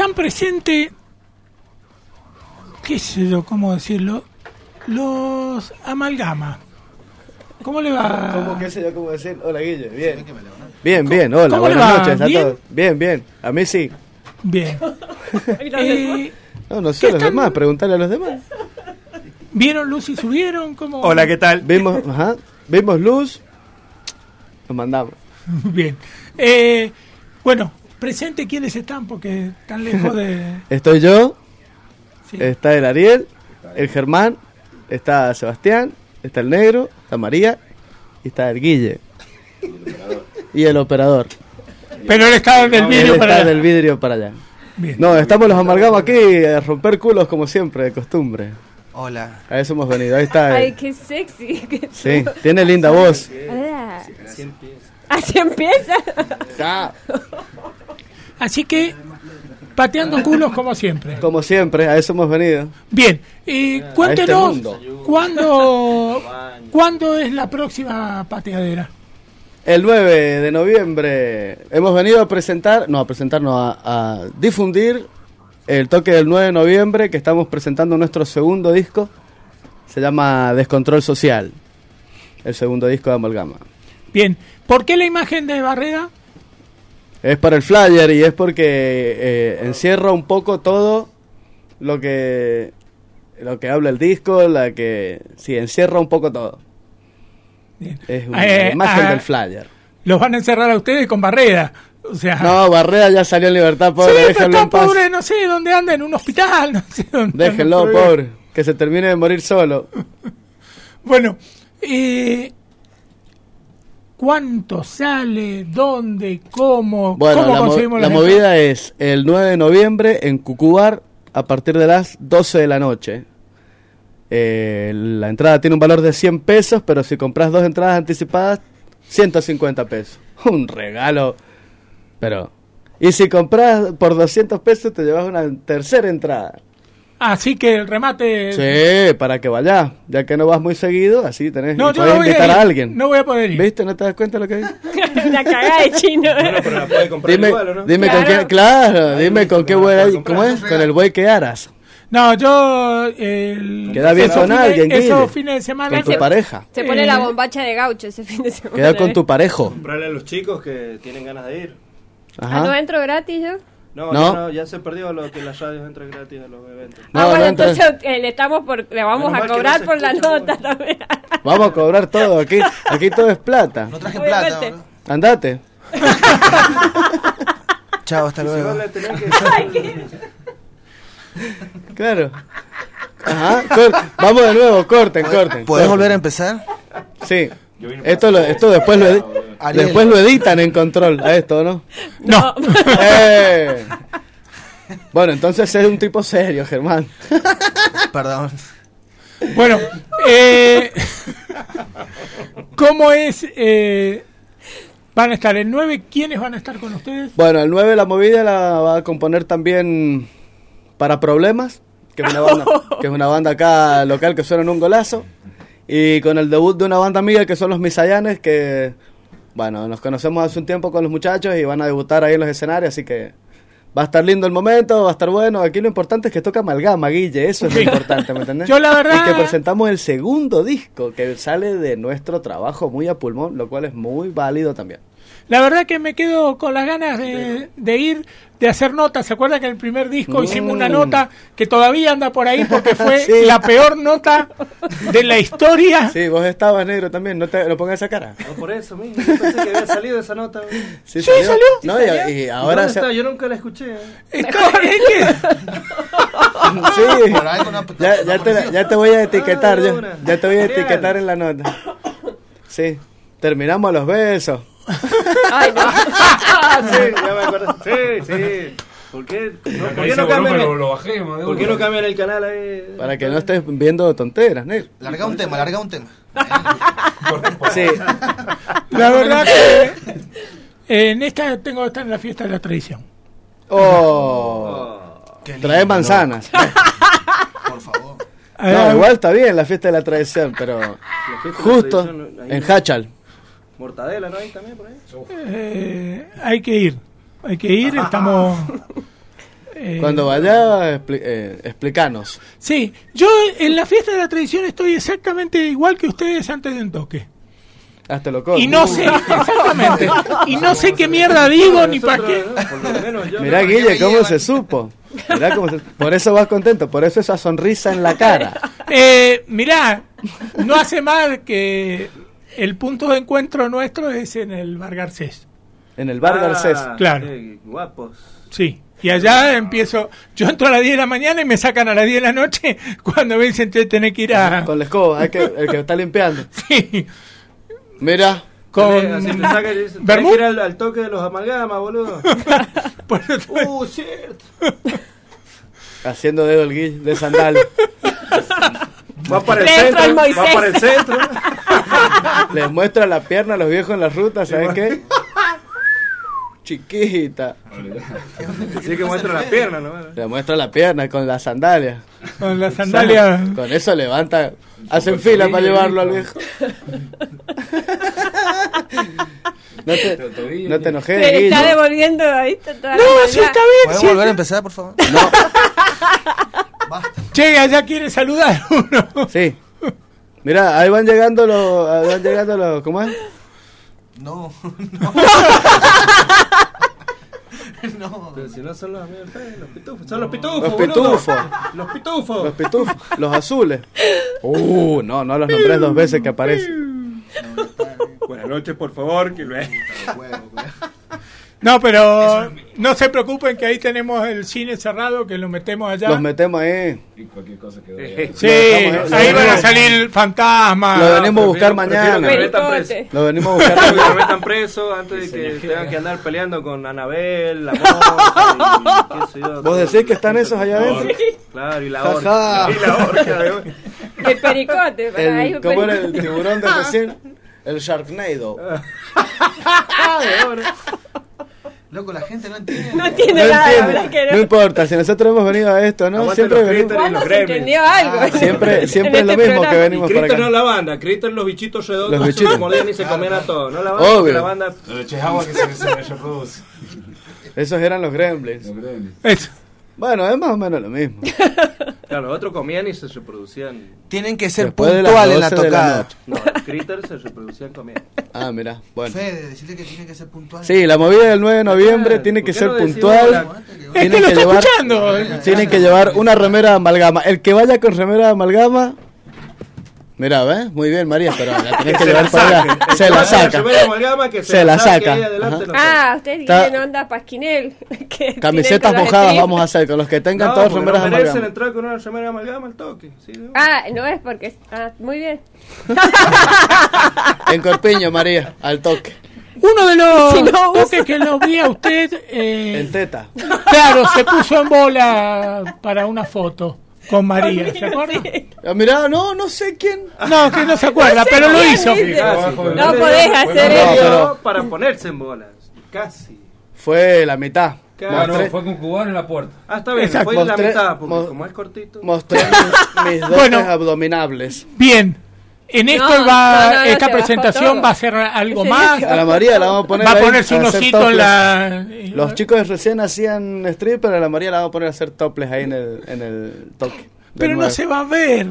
están presentes, qué sé yo, cómo decirlo, los amalgamas. ¿Cómo le va? ¿Cómo qué sé yo cómo decir? Hola, Guille. Bien. Bien. Hola, ¿Cómo le buenas va? noches a ¿Bien? todos. Bien. A mí sí. Bien. No sé, los demás. Preguntarle a los demás. ¿Vieron luz y subieron? ¿Cómo? Hola, ¿qué tal? Vimos luz. Nos mandamos. Bien. Bueno, presente quiénes están porque están lejos de... Estoy yo. Sí. Está el Ariel. El Germán. Está Sebastián. Está el Negro. Está María. Y está el Guille. Y el operador. Pero él está del vidrio para allá. del vidrio para allá. Bien. No, estamos los amalgamos aquí a romper culos como siempre, de costumbre. Hola. A eso hemos venido. Ahí está. Ay, qué sexy. Sí, tiene linda voz. Hola. Así empieza. Así empieza. Así que, pateando culos como siempre. Como siempre, a eso hemos venido. Bien, cuéntenos mundo. ¿cuándo es la próxima pateadera? El 9 de noviembre hemos venido a difundir el toque del 9 de noviembre, que estamos presentando nuestro segundo disco. Se llama Descontrol Social, el segundo disco de Amalgama. Bien, ¿por qué la imagen de Barreda? Es para el flyer y es porque encierra un poco todo lo que habla el disco, encierra un poco todo. Bien. Es una imagen del flyer. Los van a encerrar a ustedes con Barreda. O sea, No, Barreda ya salió en libertad, pobre, sí, pero déjenlo está en paz. pobre, no sé dónde anda, en un hospital, no sé dónde Déjenlo, anda todavía. pobre, que se termine de morir solo. Bueno, ¿cuánto sale? ¿Dónde? ¿Cómo? Bueno, ¿Cómo conseguimos la las movida es el 9 de noviembre en Cucubar a partir de las 12 de la noche. La entrada tiene un valor de 100 pesos, pero si compras 2 entradas anticipadas, 150 pesos. Un regalo. Y si compras por 200 pesos, te llevas una tercera entrada. Así que el remate... Sí, para que vayas, ya que no vas muy seguido, así tenés No, y yo podés no voy invitar a ir. a alguien. No voy a poder ir. ¿Viste? ¿No te das cuenta de lo que digo? Una cagada de chino. Bueno, pero la puede comprar Dime, igual, ¿o no? dime con Claro. qué, dime con qué buey, ¿cómo es? Con el buey que aras. No, yo... Queda bien esos con alguien, Guille. Esos fines de semana... Con tu pareja. Se pone la bombacha de gaucho ese fin de semana. Queda con tu parejo. Comprarle a los chicos que tienen ganas de ir. Ajá. ¿No entro gratis yo? No. Ya se perdió lo que las radios entran gratis a los eventos. No, bueno, no entra. entonces le vamos Menos a mal que cobrar no se por la escucha, nota también. Vamos a cobrar todo, aquí todo es plata. No traje Obviamente. plata, boludo. Andate. Chao, hasta Si luego. vos le tenés que... Claro. Ajá. Vamos de nuevo, corten. ¿Podés volver a empezar? Sí. Esto después Ariel. después lo editan en control a esto, ¿no? No. Bueno, entonces es un tipo serio, Germán. Perdón. Bueno, ¿cómo es? Van a estar el 9, ¿quiénes van a estar con ustedes? Bueno, el 9 la movida la va a componer también Para Problemas, que es una banda acá local que suena en un golazo. Y con el debut de una banda amiga que son los Misayanes, que bueno, nos conocemos hace un tiempo con los muchachos y van a debutar ahí en los escenarios, así que va a estar lindo el momento, va a estar bueno. Aquí lo importante es que toca Amalgama, Guille, eso es lo importante, ¿me entendés? Yo la verdad... Y que presentamos el segundo disco que sale de nuestro trabajo muy a pulmón, lo cual es muy válido también. La verdad que me quedo con las ganas de ir, de hacer notas. ¿Se acuerda que en el primer disco hicimos una nota que todavía anda por ahí porque fue Sí. la peor nota de la historia? Sí, vos estabas, Negro, también, no pongas esa cara. No, por eso mismo. Yo pensé que había salido esa nota. güey. Sí, Sí, salió. No, y ahora ¿Dónde está? Yo nunca la escuché. Es que- sí, Por algo no- ya te voy a etiquetar, Ah, de yo. una. Ya te voy a Genial. etiquetar en la nota. Sí, terminamos a los besos. Ay, no. Sí, ya me acuerdo. Sí. ¿Por qué no cambian ¿Por qué no cambian el canal ahí? Para que no estés viendo tonteras, Negro. Larga un tema. Sí, La verdad que en esta tengo que estar en la fiesta de la tradición. Qué lindo, trae manzanas. Por favor. No, igual está bien la fiesta de la tradición, pero La fiesta de la justo tradición, ahí en no- Hachal. Mortadela, ¿no hay también por ahí? Hay que ir, estamos Cuando vaya, explícanos. Sí, yo en la fiesta de la tradición estoy exactamente igual que ustedes antes de un toque. Hasta lo corto. Y no sé, exactamente. Y no sé qué mierda digo ni para qué. Mirá, Guille, cómo se supo. Mirá cómo por eso vas contento, por eso esa sonrisa en la cara. Mirá, no hace más que el punto de encuentro nuestro es en el Bar Garcés. En el Bar Garcés. Claro. Guapos. Sí. Y allá empiezo, yo entro a las 10 de la mañana y me sacan a las 10 de la noche cuando me dicen que tenés que ir a... Con la escoba, el que está limpiando. Sí. Mira, con... Así te sacan y dicen, tenés que ir al toque de los amalgamas, boludo. Cierto. Haciendo dedo el Guille de sandal. Va para el centro, va para el centro. Les muestra la pierna a los viejos en la ruta, ¿saben qué? Chiquita. Sí que muestra la pierna, ¿no? Le muestra la pierna con las sandalias. Con las sandalias. Con eso levanta, hacen fila para llevarlo al viejo. No te enojes. Se le está devolviendo ahí. No, sí está bien. ¿Podemos volver a empezar, por favor? No. Che, allá quiere saludar uno. Sí. Mira, ahí van llegando los, ¿cómo es? No. No. Pero si no son los amigos del los pitufos. Son los pitufos. Los pitufos. Los pitufos. Los pitufos. Los azules. No los nombré dos veces que aparecen. Buenas noches, por favor. Que No, pero no se preocupen que ahí tenemos el cine cerrado, que lo metemos allá. Los metemos ahí. Y cualquier cosa que sí, ahí van a salir fantasmas. Lo venimos a buscar mañana. Lo venimos a buscar mañana. Que me metan preso antes de que tengan que andar peleando con Anabel, la moza y qué sé yo. ¿Vos decís que están esos allá adentro? Claro, y la orca. Y la orca. El pericote. ¿Cómo era el tiburón de recién? El Sharknado. Loco, la gente no entiende. No entiende nada. No importa, si nosotros hemos venido a esto, ¿no? Siempre venimos. ¿Cuándo se entendió algo? Siempre es lo mismo que venimos y para acá. No la banda, Critter los bichitos redondos. Los bichitos. Se mordían y se comían a todos. No la banda, obvio. La banda. Los de Chehagua que se reproduce. Esos eran los gremlins. Eso. Bueno, es más o menos lo mismo. Claro, los otros comían y se reproducían. Tienen que ser después puntuales en la tocada. No, los critters se reproducían comiendo. Ah, mira, bueno. Fede, decirle que tiene que ser puntual. Sí, la movida del 9 de noviembre tiene que ser puntual. Tienen que llevar, tienen que llevar una remera de amalgama. El que vaya con remera de amalgama, mira, ¿ves? Muy bien, María, pero la tenés que llevar para allá. Se la saca. Se la saca. Ustedes tienen onda pasquinel. Camisetas mojadas vamos a hacer con los que tengan todas remeras de amalgama. merecen entrar con una remera de amalgama al toque. ¿Sí, no? No es porque... muy bien. En Corpiño, María, al toque. Uno de los toques que lo vi a usted... en teta. Claro, se puso en bola para una foto. Con María, ¿se acuerda? Mirá, no sé quién. No, que no se acuerda, pero lo hizo. No podés hacer eso. Para ponerse en bolas. Casi. Fue la mitad. Claro, fue con cubano en la puerta. Está bien, fue la mitad, porque como es cortito. Mostré mis dotes abdominables. Bien. En esto esta presentación va a ser algo más. A la María la vamos a poner. Va a ponerse un osito en la. Los chicos recién hacían strip, pero a la María la vamos a poner a hacer topless ahí en el toque. Pero no se va a ver.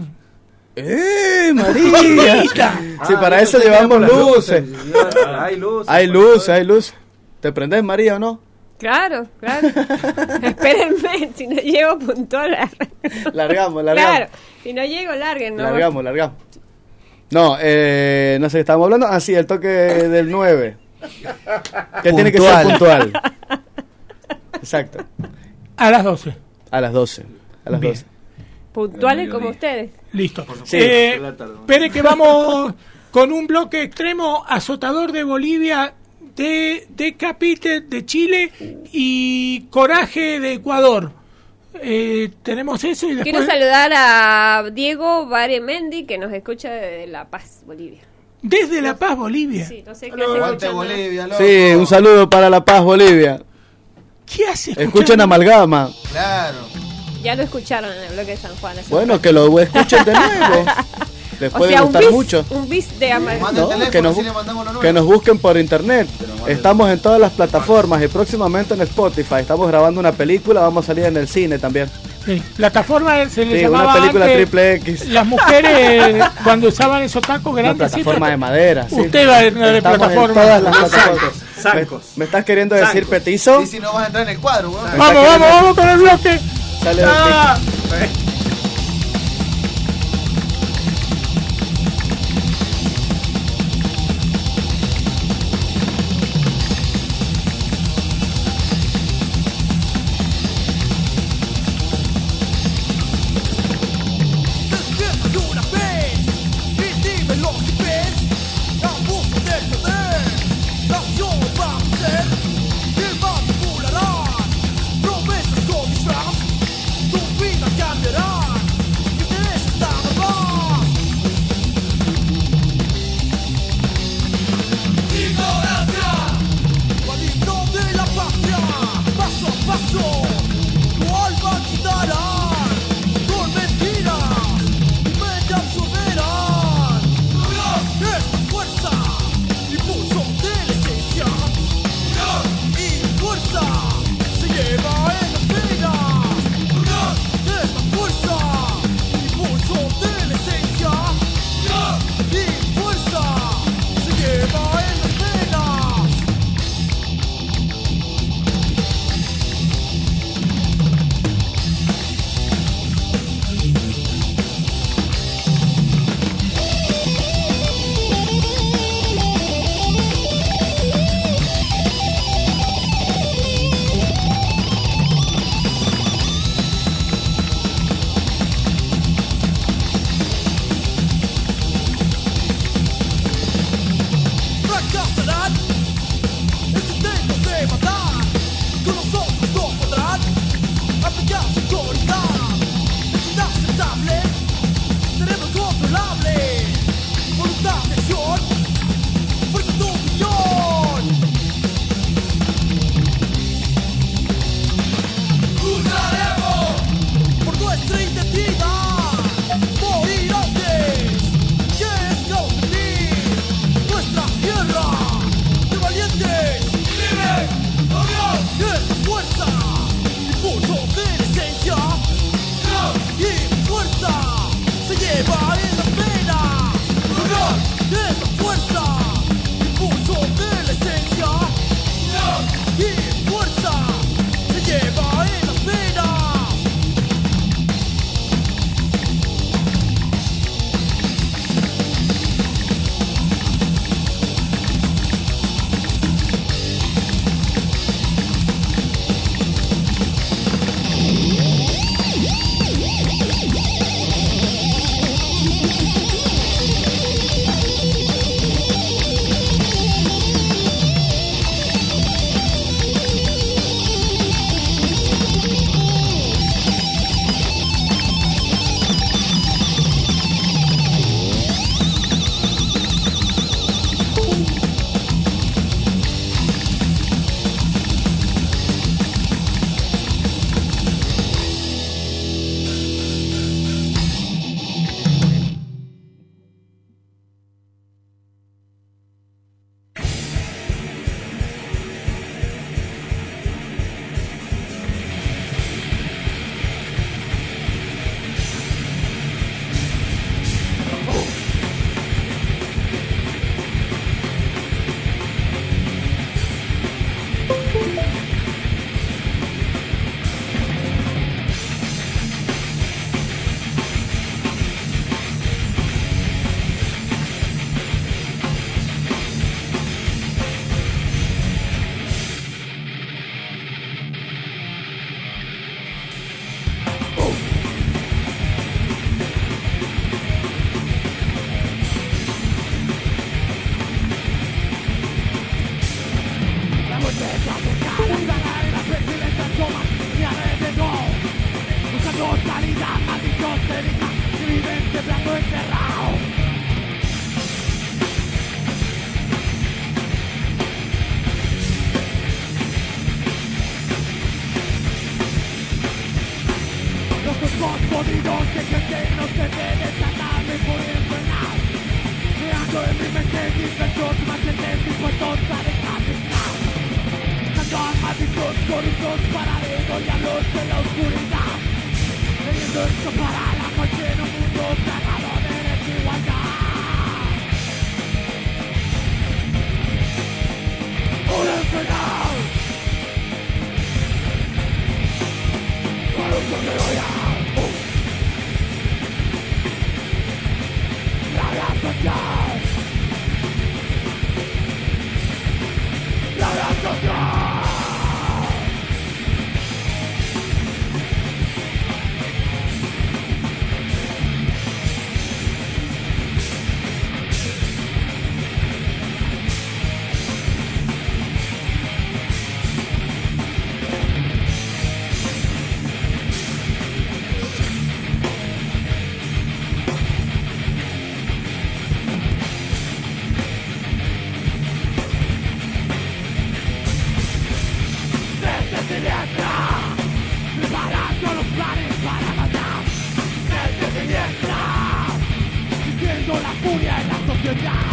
María. Sí, para eso llevamos luces. Hay luz. ¿Te prendés, María, o no? Claro. Espérenme, si no llego puntual. Largamos. Claro, si no llego, larguen. ¿No? Largamos. No, no sé qué estábamos hablando. Ah, sí, el toque del 9. Que tiene que ser puntual. Exacto. A las 12. A las 12. Puntuales como ustedes. Listo. Sí. Espere que vamos con un bloque extremo, Azotador de Bolivia, Decapite de Chile y Coraje de Ecuador. Tenemos eso y después... Quiero saludar a Diego Baremendi, que nos escucha desde La Paz, Bolivia. ¿Desde La Paz, Bolivia? Sí, no sé qué hace Bolivia, loco. Sí, un saludo para La Paz, Bolivia. ¿Qué hace? Escuchen Amalgama. Claro. Ya lo escucharon en el bloque de San Juan. Bueno, que lo escuchen de nuevo. Les puede gustar mucho. Un bis de Amalgama. Que nos busquen por internet. Estamos en todas las plataformas y próximamente en Spotify. Estamos grabando una película, vamos a salir en el cine también. Sí, plataforma se le Sí, llamaba una película antes, triple X. Las mujeres cuando usaban esos tacos Una grandes. plataforma sí, de madera. Sí. Usted va de Estamos plataforma. en todas las plataformas. Zancos. ¿Me estás queriendo decir petizo? Sí, sí, no vas a entrar en el cuadro, weón. Vamos con el bloque. Sale Ah. Despierta de una vez y dime lo que ves. La búsqueda del poder, nación va a ser que manipularán promesas con disfraz. Tu vida cambiará, intereses nada más. Ignorancia, maligno de la patria, paso a paso, tu alma quitarán con mentiras. Me absorberán. Esta fuerza, impulso de la esencia. Y fuerza se lleva en las venas. Esta fuerza, impulso de la esencia. Y fuerza se lleva en las venas. Fracasarán, ese intento de matar. Con nosotros no podrán aplicar su autoridad. Es inaceptable, cerebro controlable, voluntad de acción, fuerza de opinión. Lucharemos por nuestra identidad, morir antes que esclavitud. Nuestra tierra de valientes libres, esta fuerza, impulso de la esencia. Y fuerza se lleva en las venas. Esta fuerza, impulso de la esencia. Y fuerza se lleva en las venas. Podidos que creen que no se debe tratar de por enfrenar. Creando en mi mente dispersos más dispuestos a dejar de estar. Son malditos corruptos paralelos diablos de la oscuridad, queriendo escapar a la noche en un mundo plagado de desigualdad. Una enfermedad, corrupto que odia, la gran social, la gran social. Preparando los planes para matar desde siniestra, sintiendo la furia en la sociedad.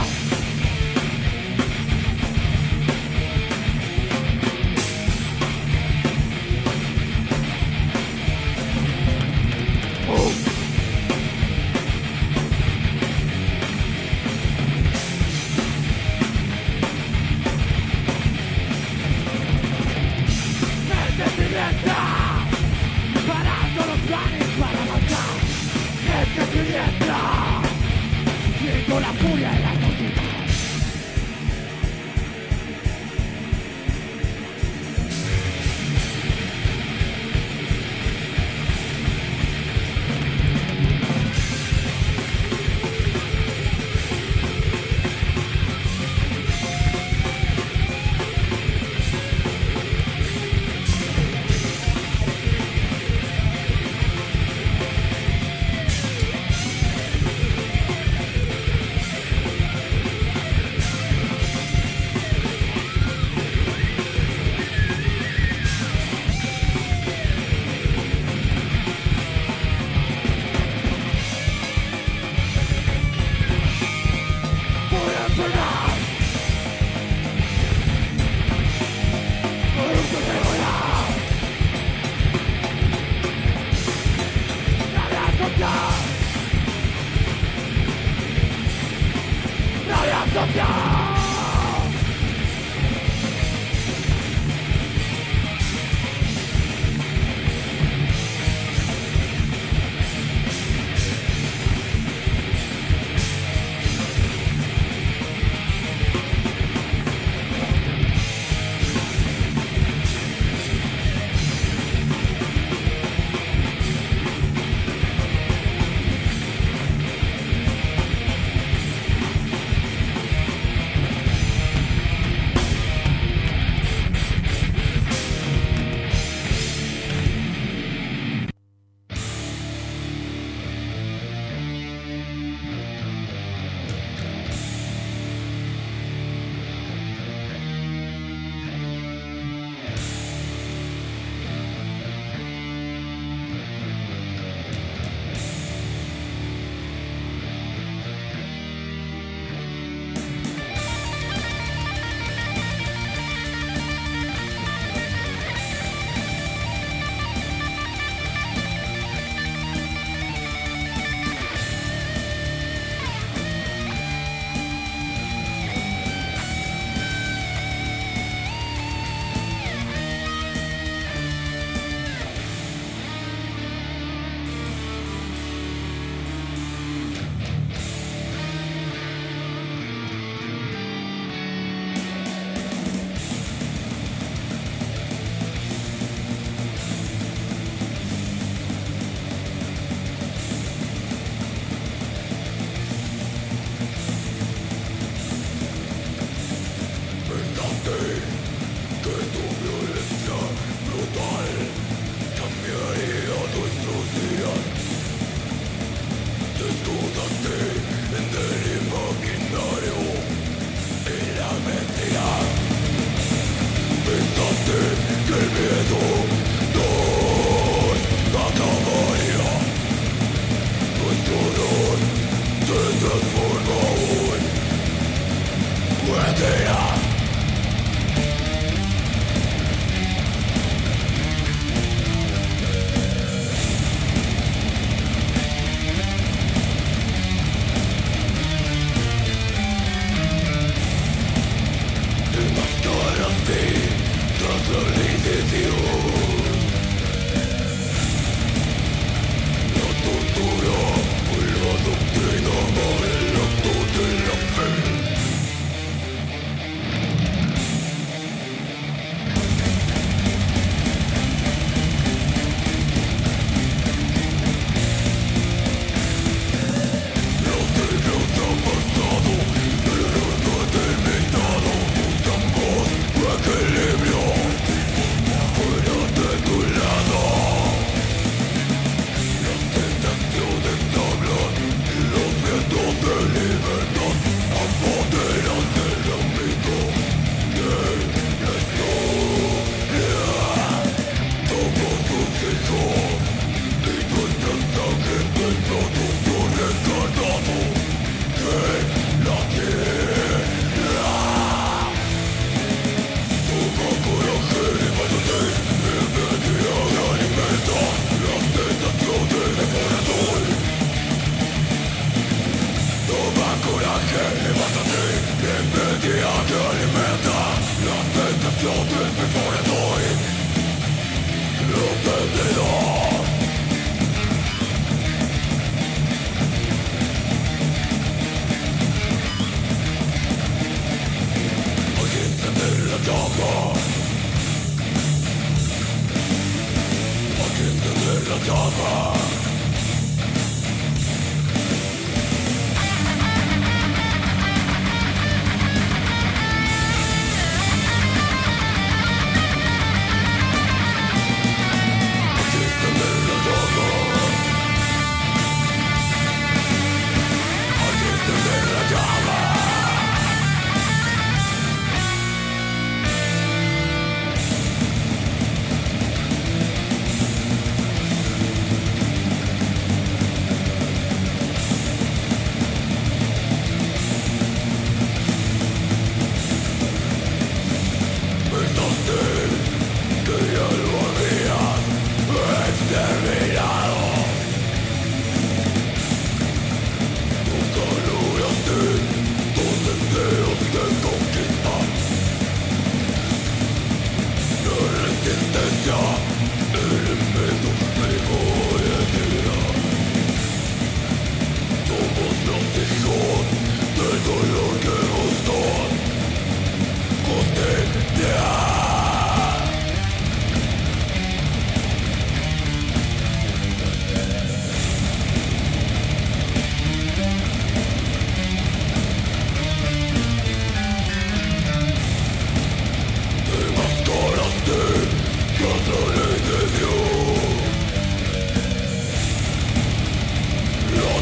Preparando los planes para matar desde siniestra, sintiendo la furia en la sociedad.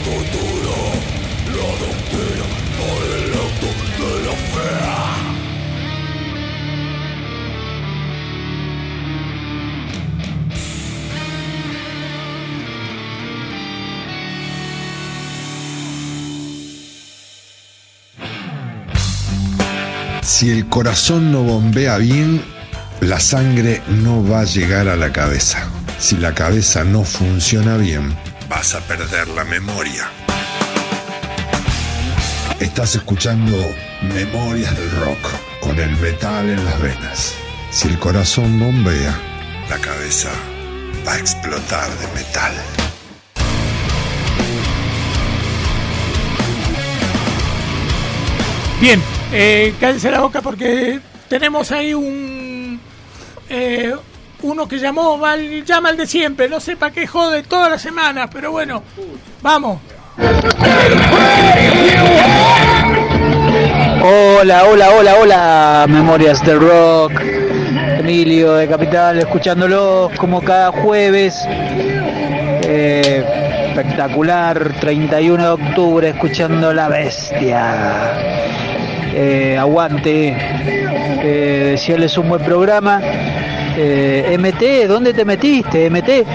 Si el corazón no bombea bien, la sangre no va a llegar a la cabeza. Si la cabeza no funciona bien, vas a perder la memoria. Estás escuchando Memorias del Rock, con el metal en las venas. Si el corazón bombea, la cabeza va a explotar de metal. Bien, cállense la boca porque tenemos ahí uno que llama el de siempre, no sé para qué jode todas las semanas, pero bueno, vamos. Hola, Memorias del Rock. Emilio de Capital, escuchándolos como cada jueves. Espectacular, 31 de octubre, escuchando La Bestia. Aguante. Desearles un buen programa. MT, ¿dónde te metiste, MT?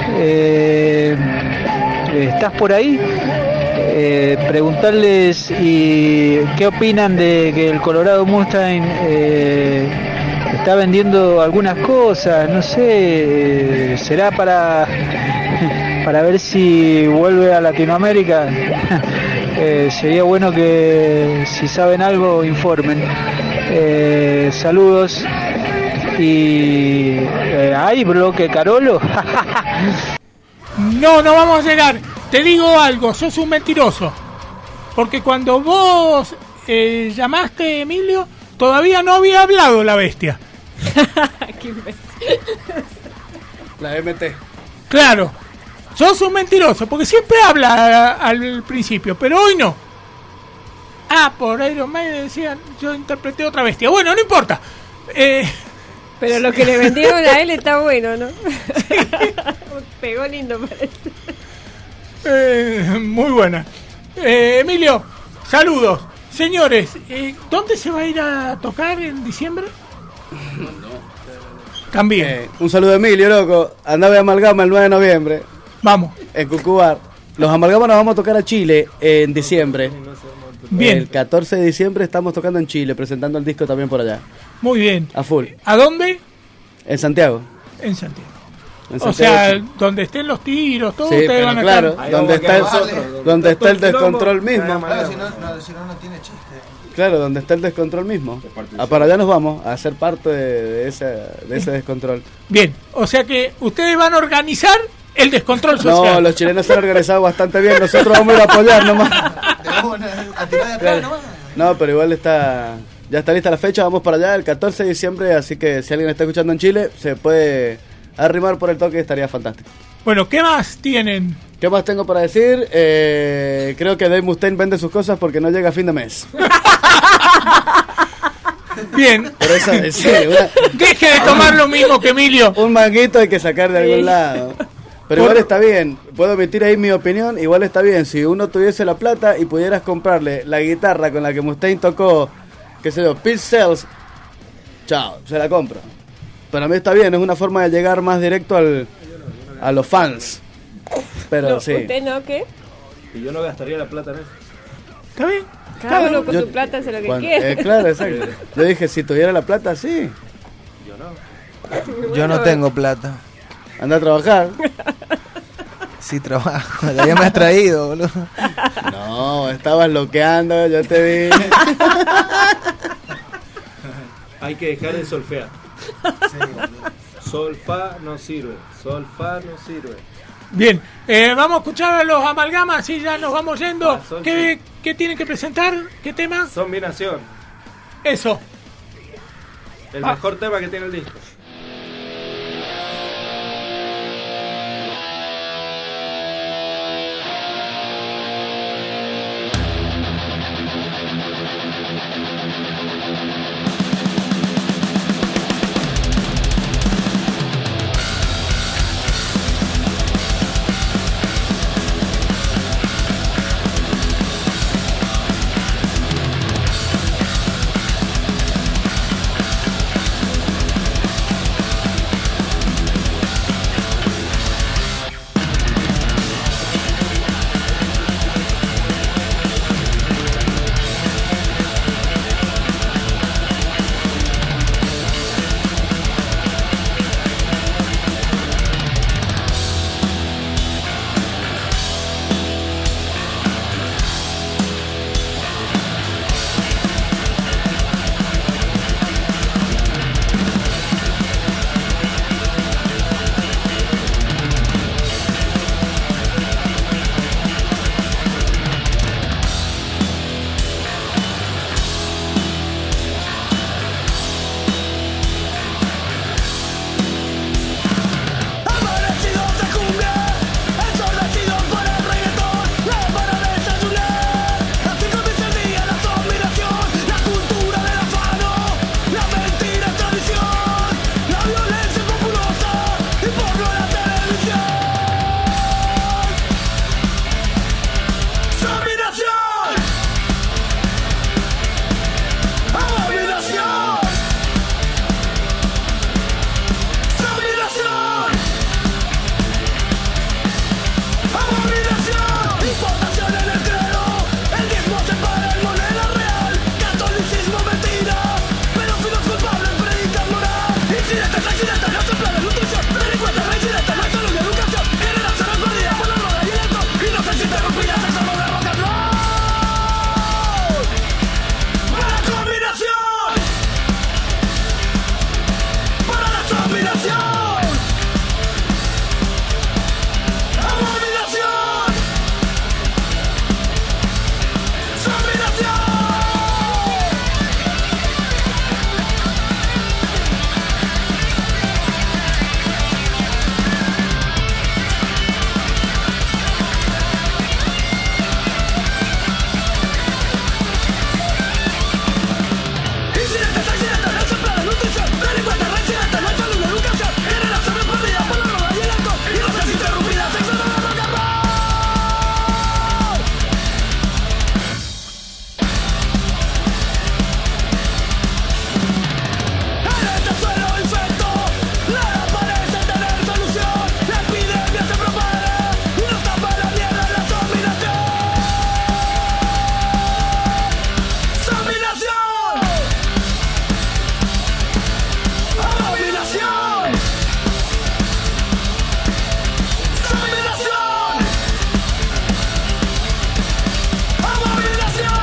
¿Estás por ahí? Preguntarles y qué opinan de que el Colorado Mustang está vendiendo algunas cosas, no sé, será para ver si vuelve a Latinoamérica. Sería bueno que si saben algo informen. Saludos y ¿hay bloque Carolo? No vamos a llegar. Te digo algo, sos un mentiroso. Porque cuando vos llamaste, Emilio, todavía no había hablado La Bestia. La MT. Claro, sos un mentiroso, porque siempre habla al principio, pero hoy no. Por Iron Maiden decían, yo interpreté otra bestia. Bueno, no importa. Pero lo que le vendieron a él está bueno, ¿no? Pegó lindo, parece. Muy buena. Emilio, saludos. Señores, ¿dónde se va a ir a tocar en diciembre? También. Un saludo a Emilio, loco. Andaba de Amalgama el 9 de noviembre. Vamos. En Cucubar. Los Amalgamas nos vamos a tocar a Chile en diciembre. Bien. El 14 de diciembre estamos tocando en Chile, presentando el disco también por allá. Muy bien. A full. ¿A dónde? En Santiago. En Santiago. O sea, donde estén los tiros, todos sí, ustedes van a claro, estar. donde está el descontrol mismo. Claro, si no tiene chiste. Claro, donde está el descontrol mismo. Para allá nos vamos a ser parte de ese descontrol. Bien, o sea que ustedes van a organizar el descontrol social. No, los chilenos se han organizado bastante bien. Nosotros vamos a ir a apoyar nomás. A tirar de atrás nomás. No, pero igual ya está lista la fecha. Vamos para allá el 14 de diciembre. Así que si alguien está escuchando en Chile, se puede arrimar por el toque, estaría fantástico. Bueno, ¿qué más tienen? ¿Qué más tengo para decir? Creo que Dave Mustaine vende sus cosas porque no llega a fin de mes. Bien. Por eso, sí, deje de tomar lo mismo que Emilio. Un manguito hay que sacar de algún lado. Pero igual está bien. Puedo emitir ahí mi opinión. Igual está bien. Si uno tuviese la plata y pudieras comprarle la guitarra con la que Mustaine tocó, qué sé yo, Peace Cells, chao, se la compro. Para mí está bien, es una forma de llegar más directo a los fans. Pero no, sí. ¿Usted no qué? Y yo no gastaría la plata en eso. ¿Está bien? Cada uno con su plata hace lo que quiere. Claro, exacto. Yo dije, si tuviera la plata, sí. Yo no. Yo no tengo plata. Anda a trabajar. Sí, trabajo. Ya me has traído, boludo. No, estabas loqueando, yo te vi. Hay que dejar de solfear. Sol, fa no sirve. Sol, fa no sirve. Bien, vamos a escuchar a los Amalgamas y ya nos vamos yendo. ¿Qué tienen que presentar? ¿Qué tema? Zombinación. Eso. El mejor tema que tiene el disco. interrumpida sexo de rock and roll. Para la combinación, para la combinación, abominación, combinación. Incidentes, accidentes, desempleo, nutrición, delincuentes, reincidentes, no hay salud, no hay educación, generación perdida por la droga y el alcohol, y rosas interrumpidas, sexo de rock and roll. En este suelo infecto, nada parece tener solución, la epidemia se propaga y nos tapa la mierda en la combinación. Combinación. Abominación. Combinación. Abominación.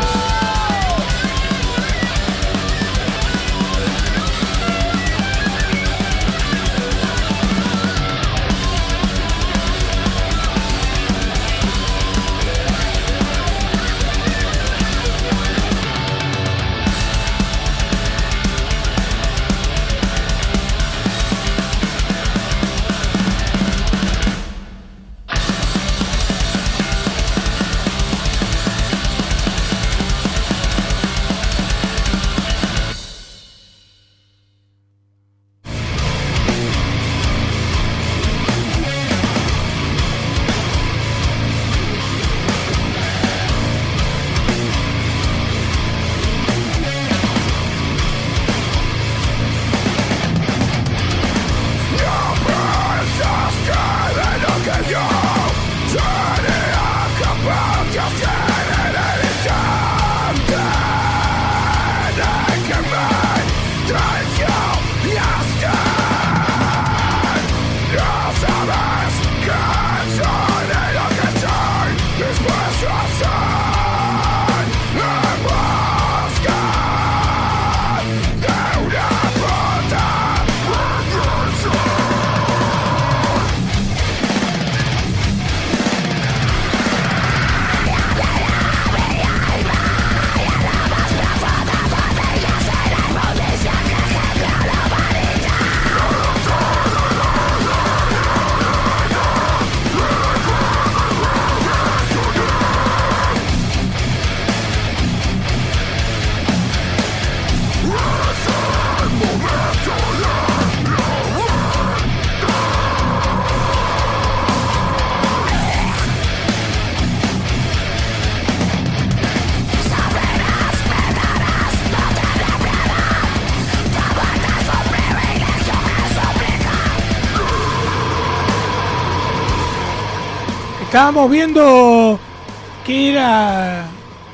Estábamos viendo qué era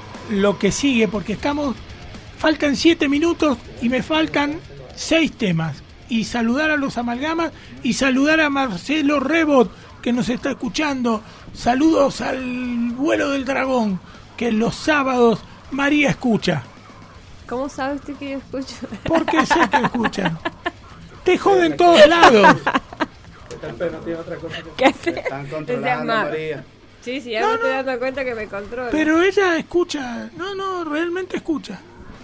lo que sigue, porque faltan 7 minutos y me faltan 6 temas. Y saludar a los amalgamas y saludar a Marcelo Rebot, que nos está escuchando. Saludos al vuelo del dragón, que los sábados María escucha. ¿Cómo sabe usted que yo escucho? Porque sé que escuchan. Te joden todos lados. No tiene otra cosa que ¿Qué hace? están controlando, María. Sí, ya me estoy dando cuenta que me controla. Pero ella escucha, realmente escucha.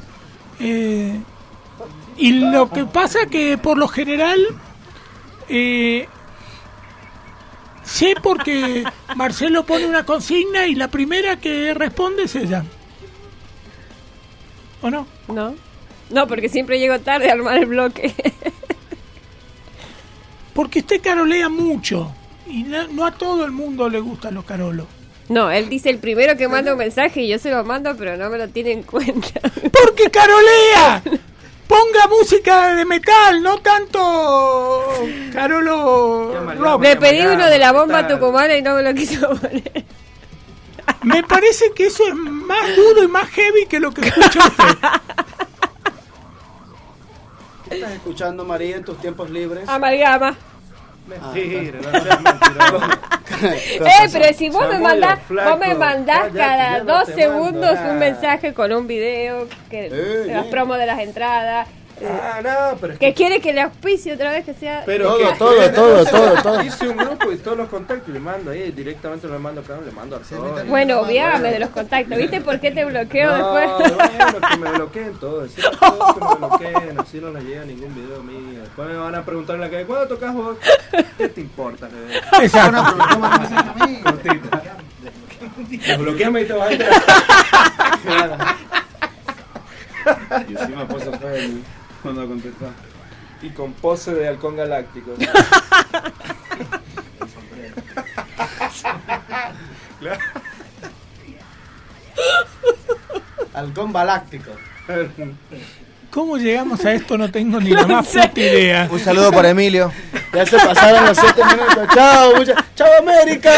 Y lo que pasa que por lo general sé porque Marcelo pone una consigna y la primera que responde es ella. ¿O no? No, porque siempre llego tarde a armar el bloque. Porque usted carolea mucho y no a todo el mundo le gustan los carolos. No, él dice el primero que manda un mensaje y yo se lo mando, pero no me lo tiene en cuenta. ¡Porque carolea! Ponga música de metal, no tanto carolo rock. Le pedí uno de la bomba tucumana y no me lo quiso poner. Me parece que eso es más duro y más heavy que lo que escucha usted. ¿Qué estás escuchando, María, en tus tiempos libres? Amalgama. Mentira, no seas mentiroso. Pero si vos me mandás, Cállate, cada ya no 2 te segundos mando un nada. mensaje con un video, las promos de las entradas. No, pero es que quiere que le auspicie otra vez, que sea. Pero todo. Hice un grupo y todos los contactos le mando ahí, directamente le mando acá, le mando a Arturo. Bueno, obviame de los contactos. ¿Viste por qué te bloqueo después? Bueno, que me bloqueen todos. Que me bloqueen, así no les llega ningún video mío. Después me van a preguntar en la calle, ¿cuándo tocas vos? ¿Qué te importa? Exacto. Desbloqueame y te vas a entrar. Y encima puso feo cuando contestó. Y con pose de halcón galáctico. Halcón galáctico. ¿Cómo llegamos a esto? No tengo ni la más puta idea. Un saludo para Emilio. Ya se pasaron los 7 minutos. Chao, chao América.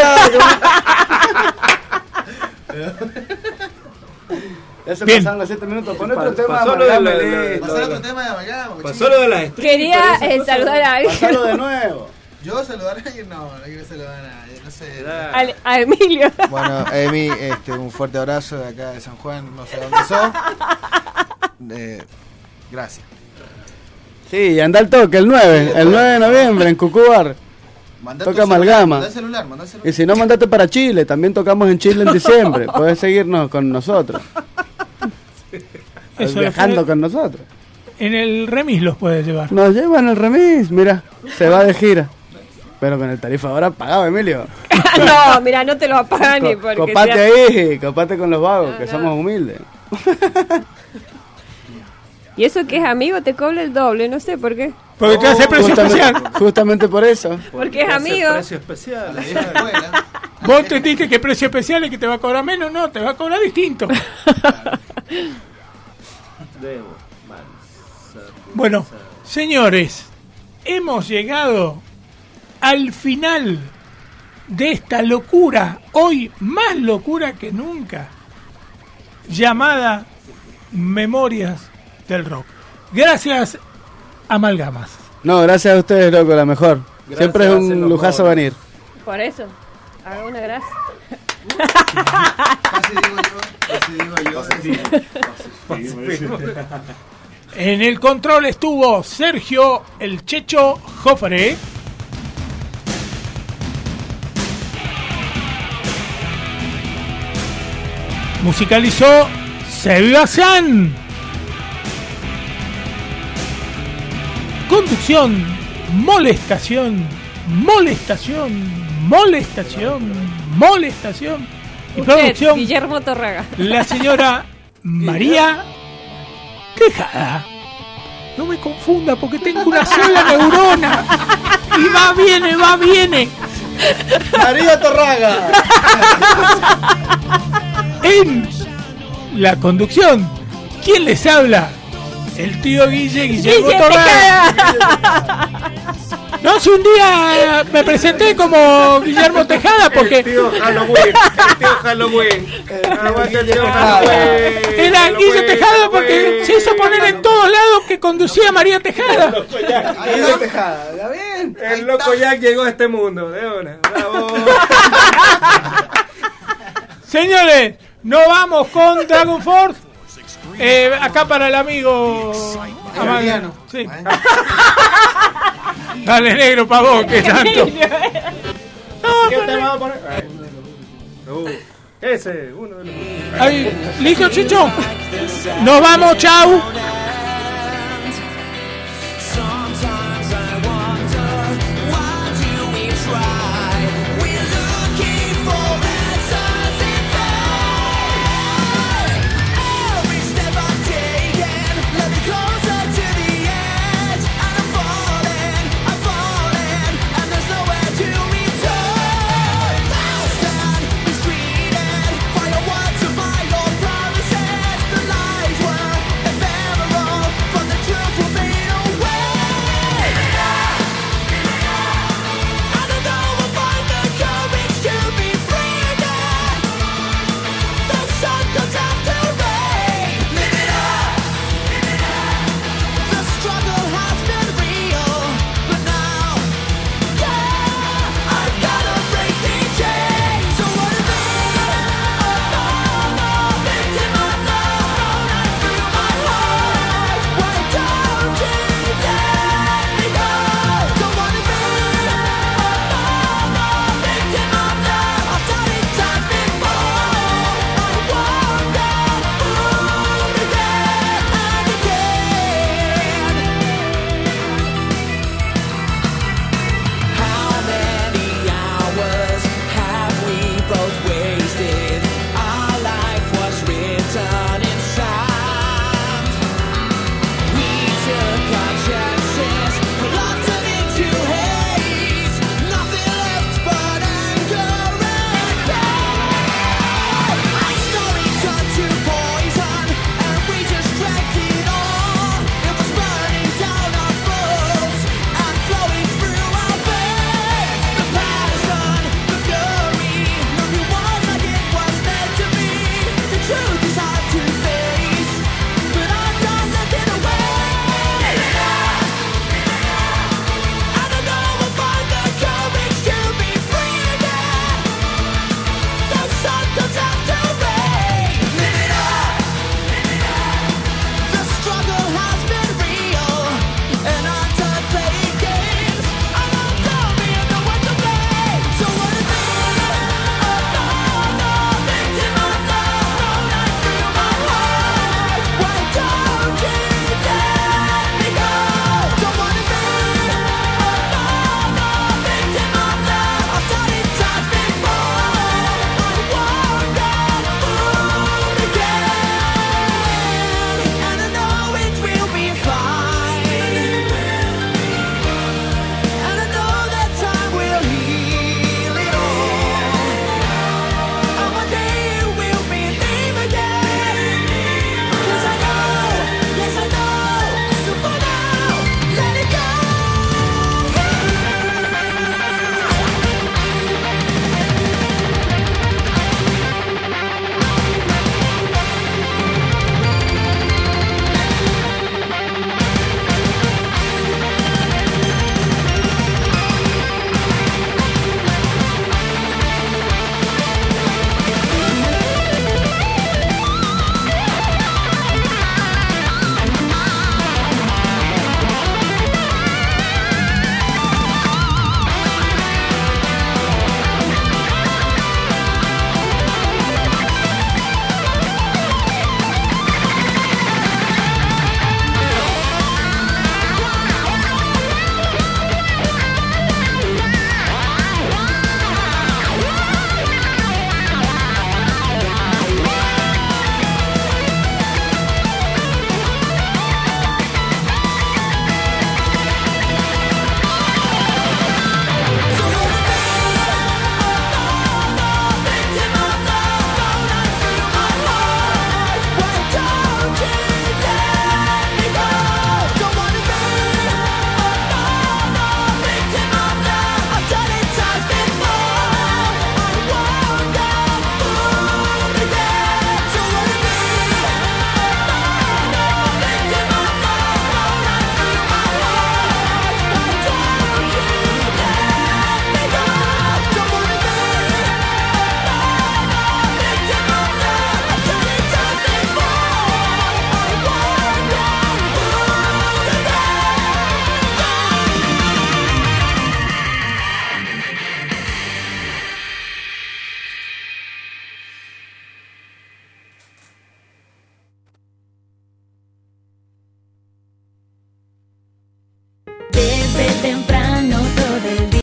Ya se pasaron los 7 minutos. Pon otro tema. Pasó lo de Pasar otro tema de Amalgama. Pasó lo de las estrellas. Quería saludar a alguien. Pasalo de nuevo. Yo saludar a alguien, no quiero saludar a nadie, no sé. A Emilio. Bueno, Emi, un fuerte abrazo de acá de San Juan, no sé dónde sos. Gracias. Sí, y anda al toque el 9 de noviembre en Cucubar. Toca Amalgama. Mandá el celular. Y si no, mandate para Chile, también tocamos en Chile en diciembre. Puedes seguirnos con nosotros. Eso viajando con nosotros. En el remis los puedes llevar. Nos llevan el remis, mira, se va de gira. Pero con el tarifa ahora pagado, Emilio. No, mira, no te lo va a pagar ni porque Copate ahí, copate con los vagos, que somos humildes. Y eso que es amigo te cobra el doble, no sé por qué. Porque te hace precio especial. Justamente por eso. Porque es amigo. Precio especial. Vos te dijiste que precio especial es que te va a cobrar menos, no, te va a cobrar distinto. Bueno, señores, hemos llegado al final de esta locura, hoy más locura que nunca, llamada Memorias del Rock. Gracias, Amalgamas. No, gracias a ustedes, loco, la mejor. Gracias, siempre es un lujazo venir. Por eso, haga una gracia. Casi digo yo. En el control estuvo Sergio el Checho Jofre. Musicalizó Sebastián. Conducción, molestación y producción. Guillermo Torraga. La señora María Tejada. No me confunda porque tengo una sola neurona. Y va, viene. María Torraga. En la conducción, ¿quién les habla? El tío Guillermo Torraga. No, si un día me presenté como Guillermo Tejada porque... El tío Halloween. Era Guillermo Tejada porque se hizo poner en todos lados que conducía María Tejada. El loco Jack llegó a este mundo. De una. Bravo. Señores, nos vamos con Dragon Force. Acá para el amigo Amaliano. Sí. Dale, negro, pa' vos, que tanto. ¿Qué te vas a poner? Ese, uno de los... Ahí, listo, Chicho. Nos vamos, chau.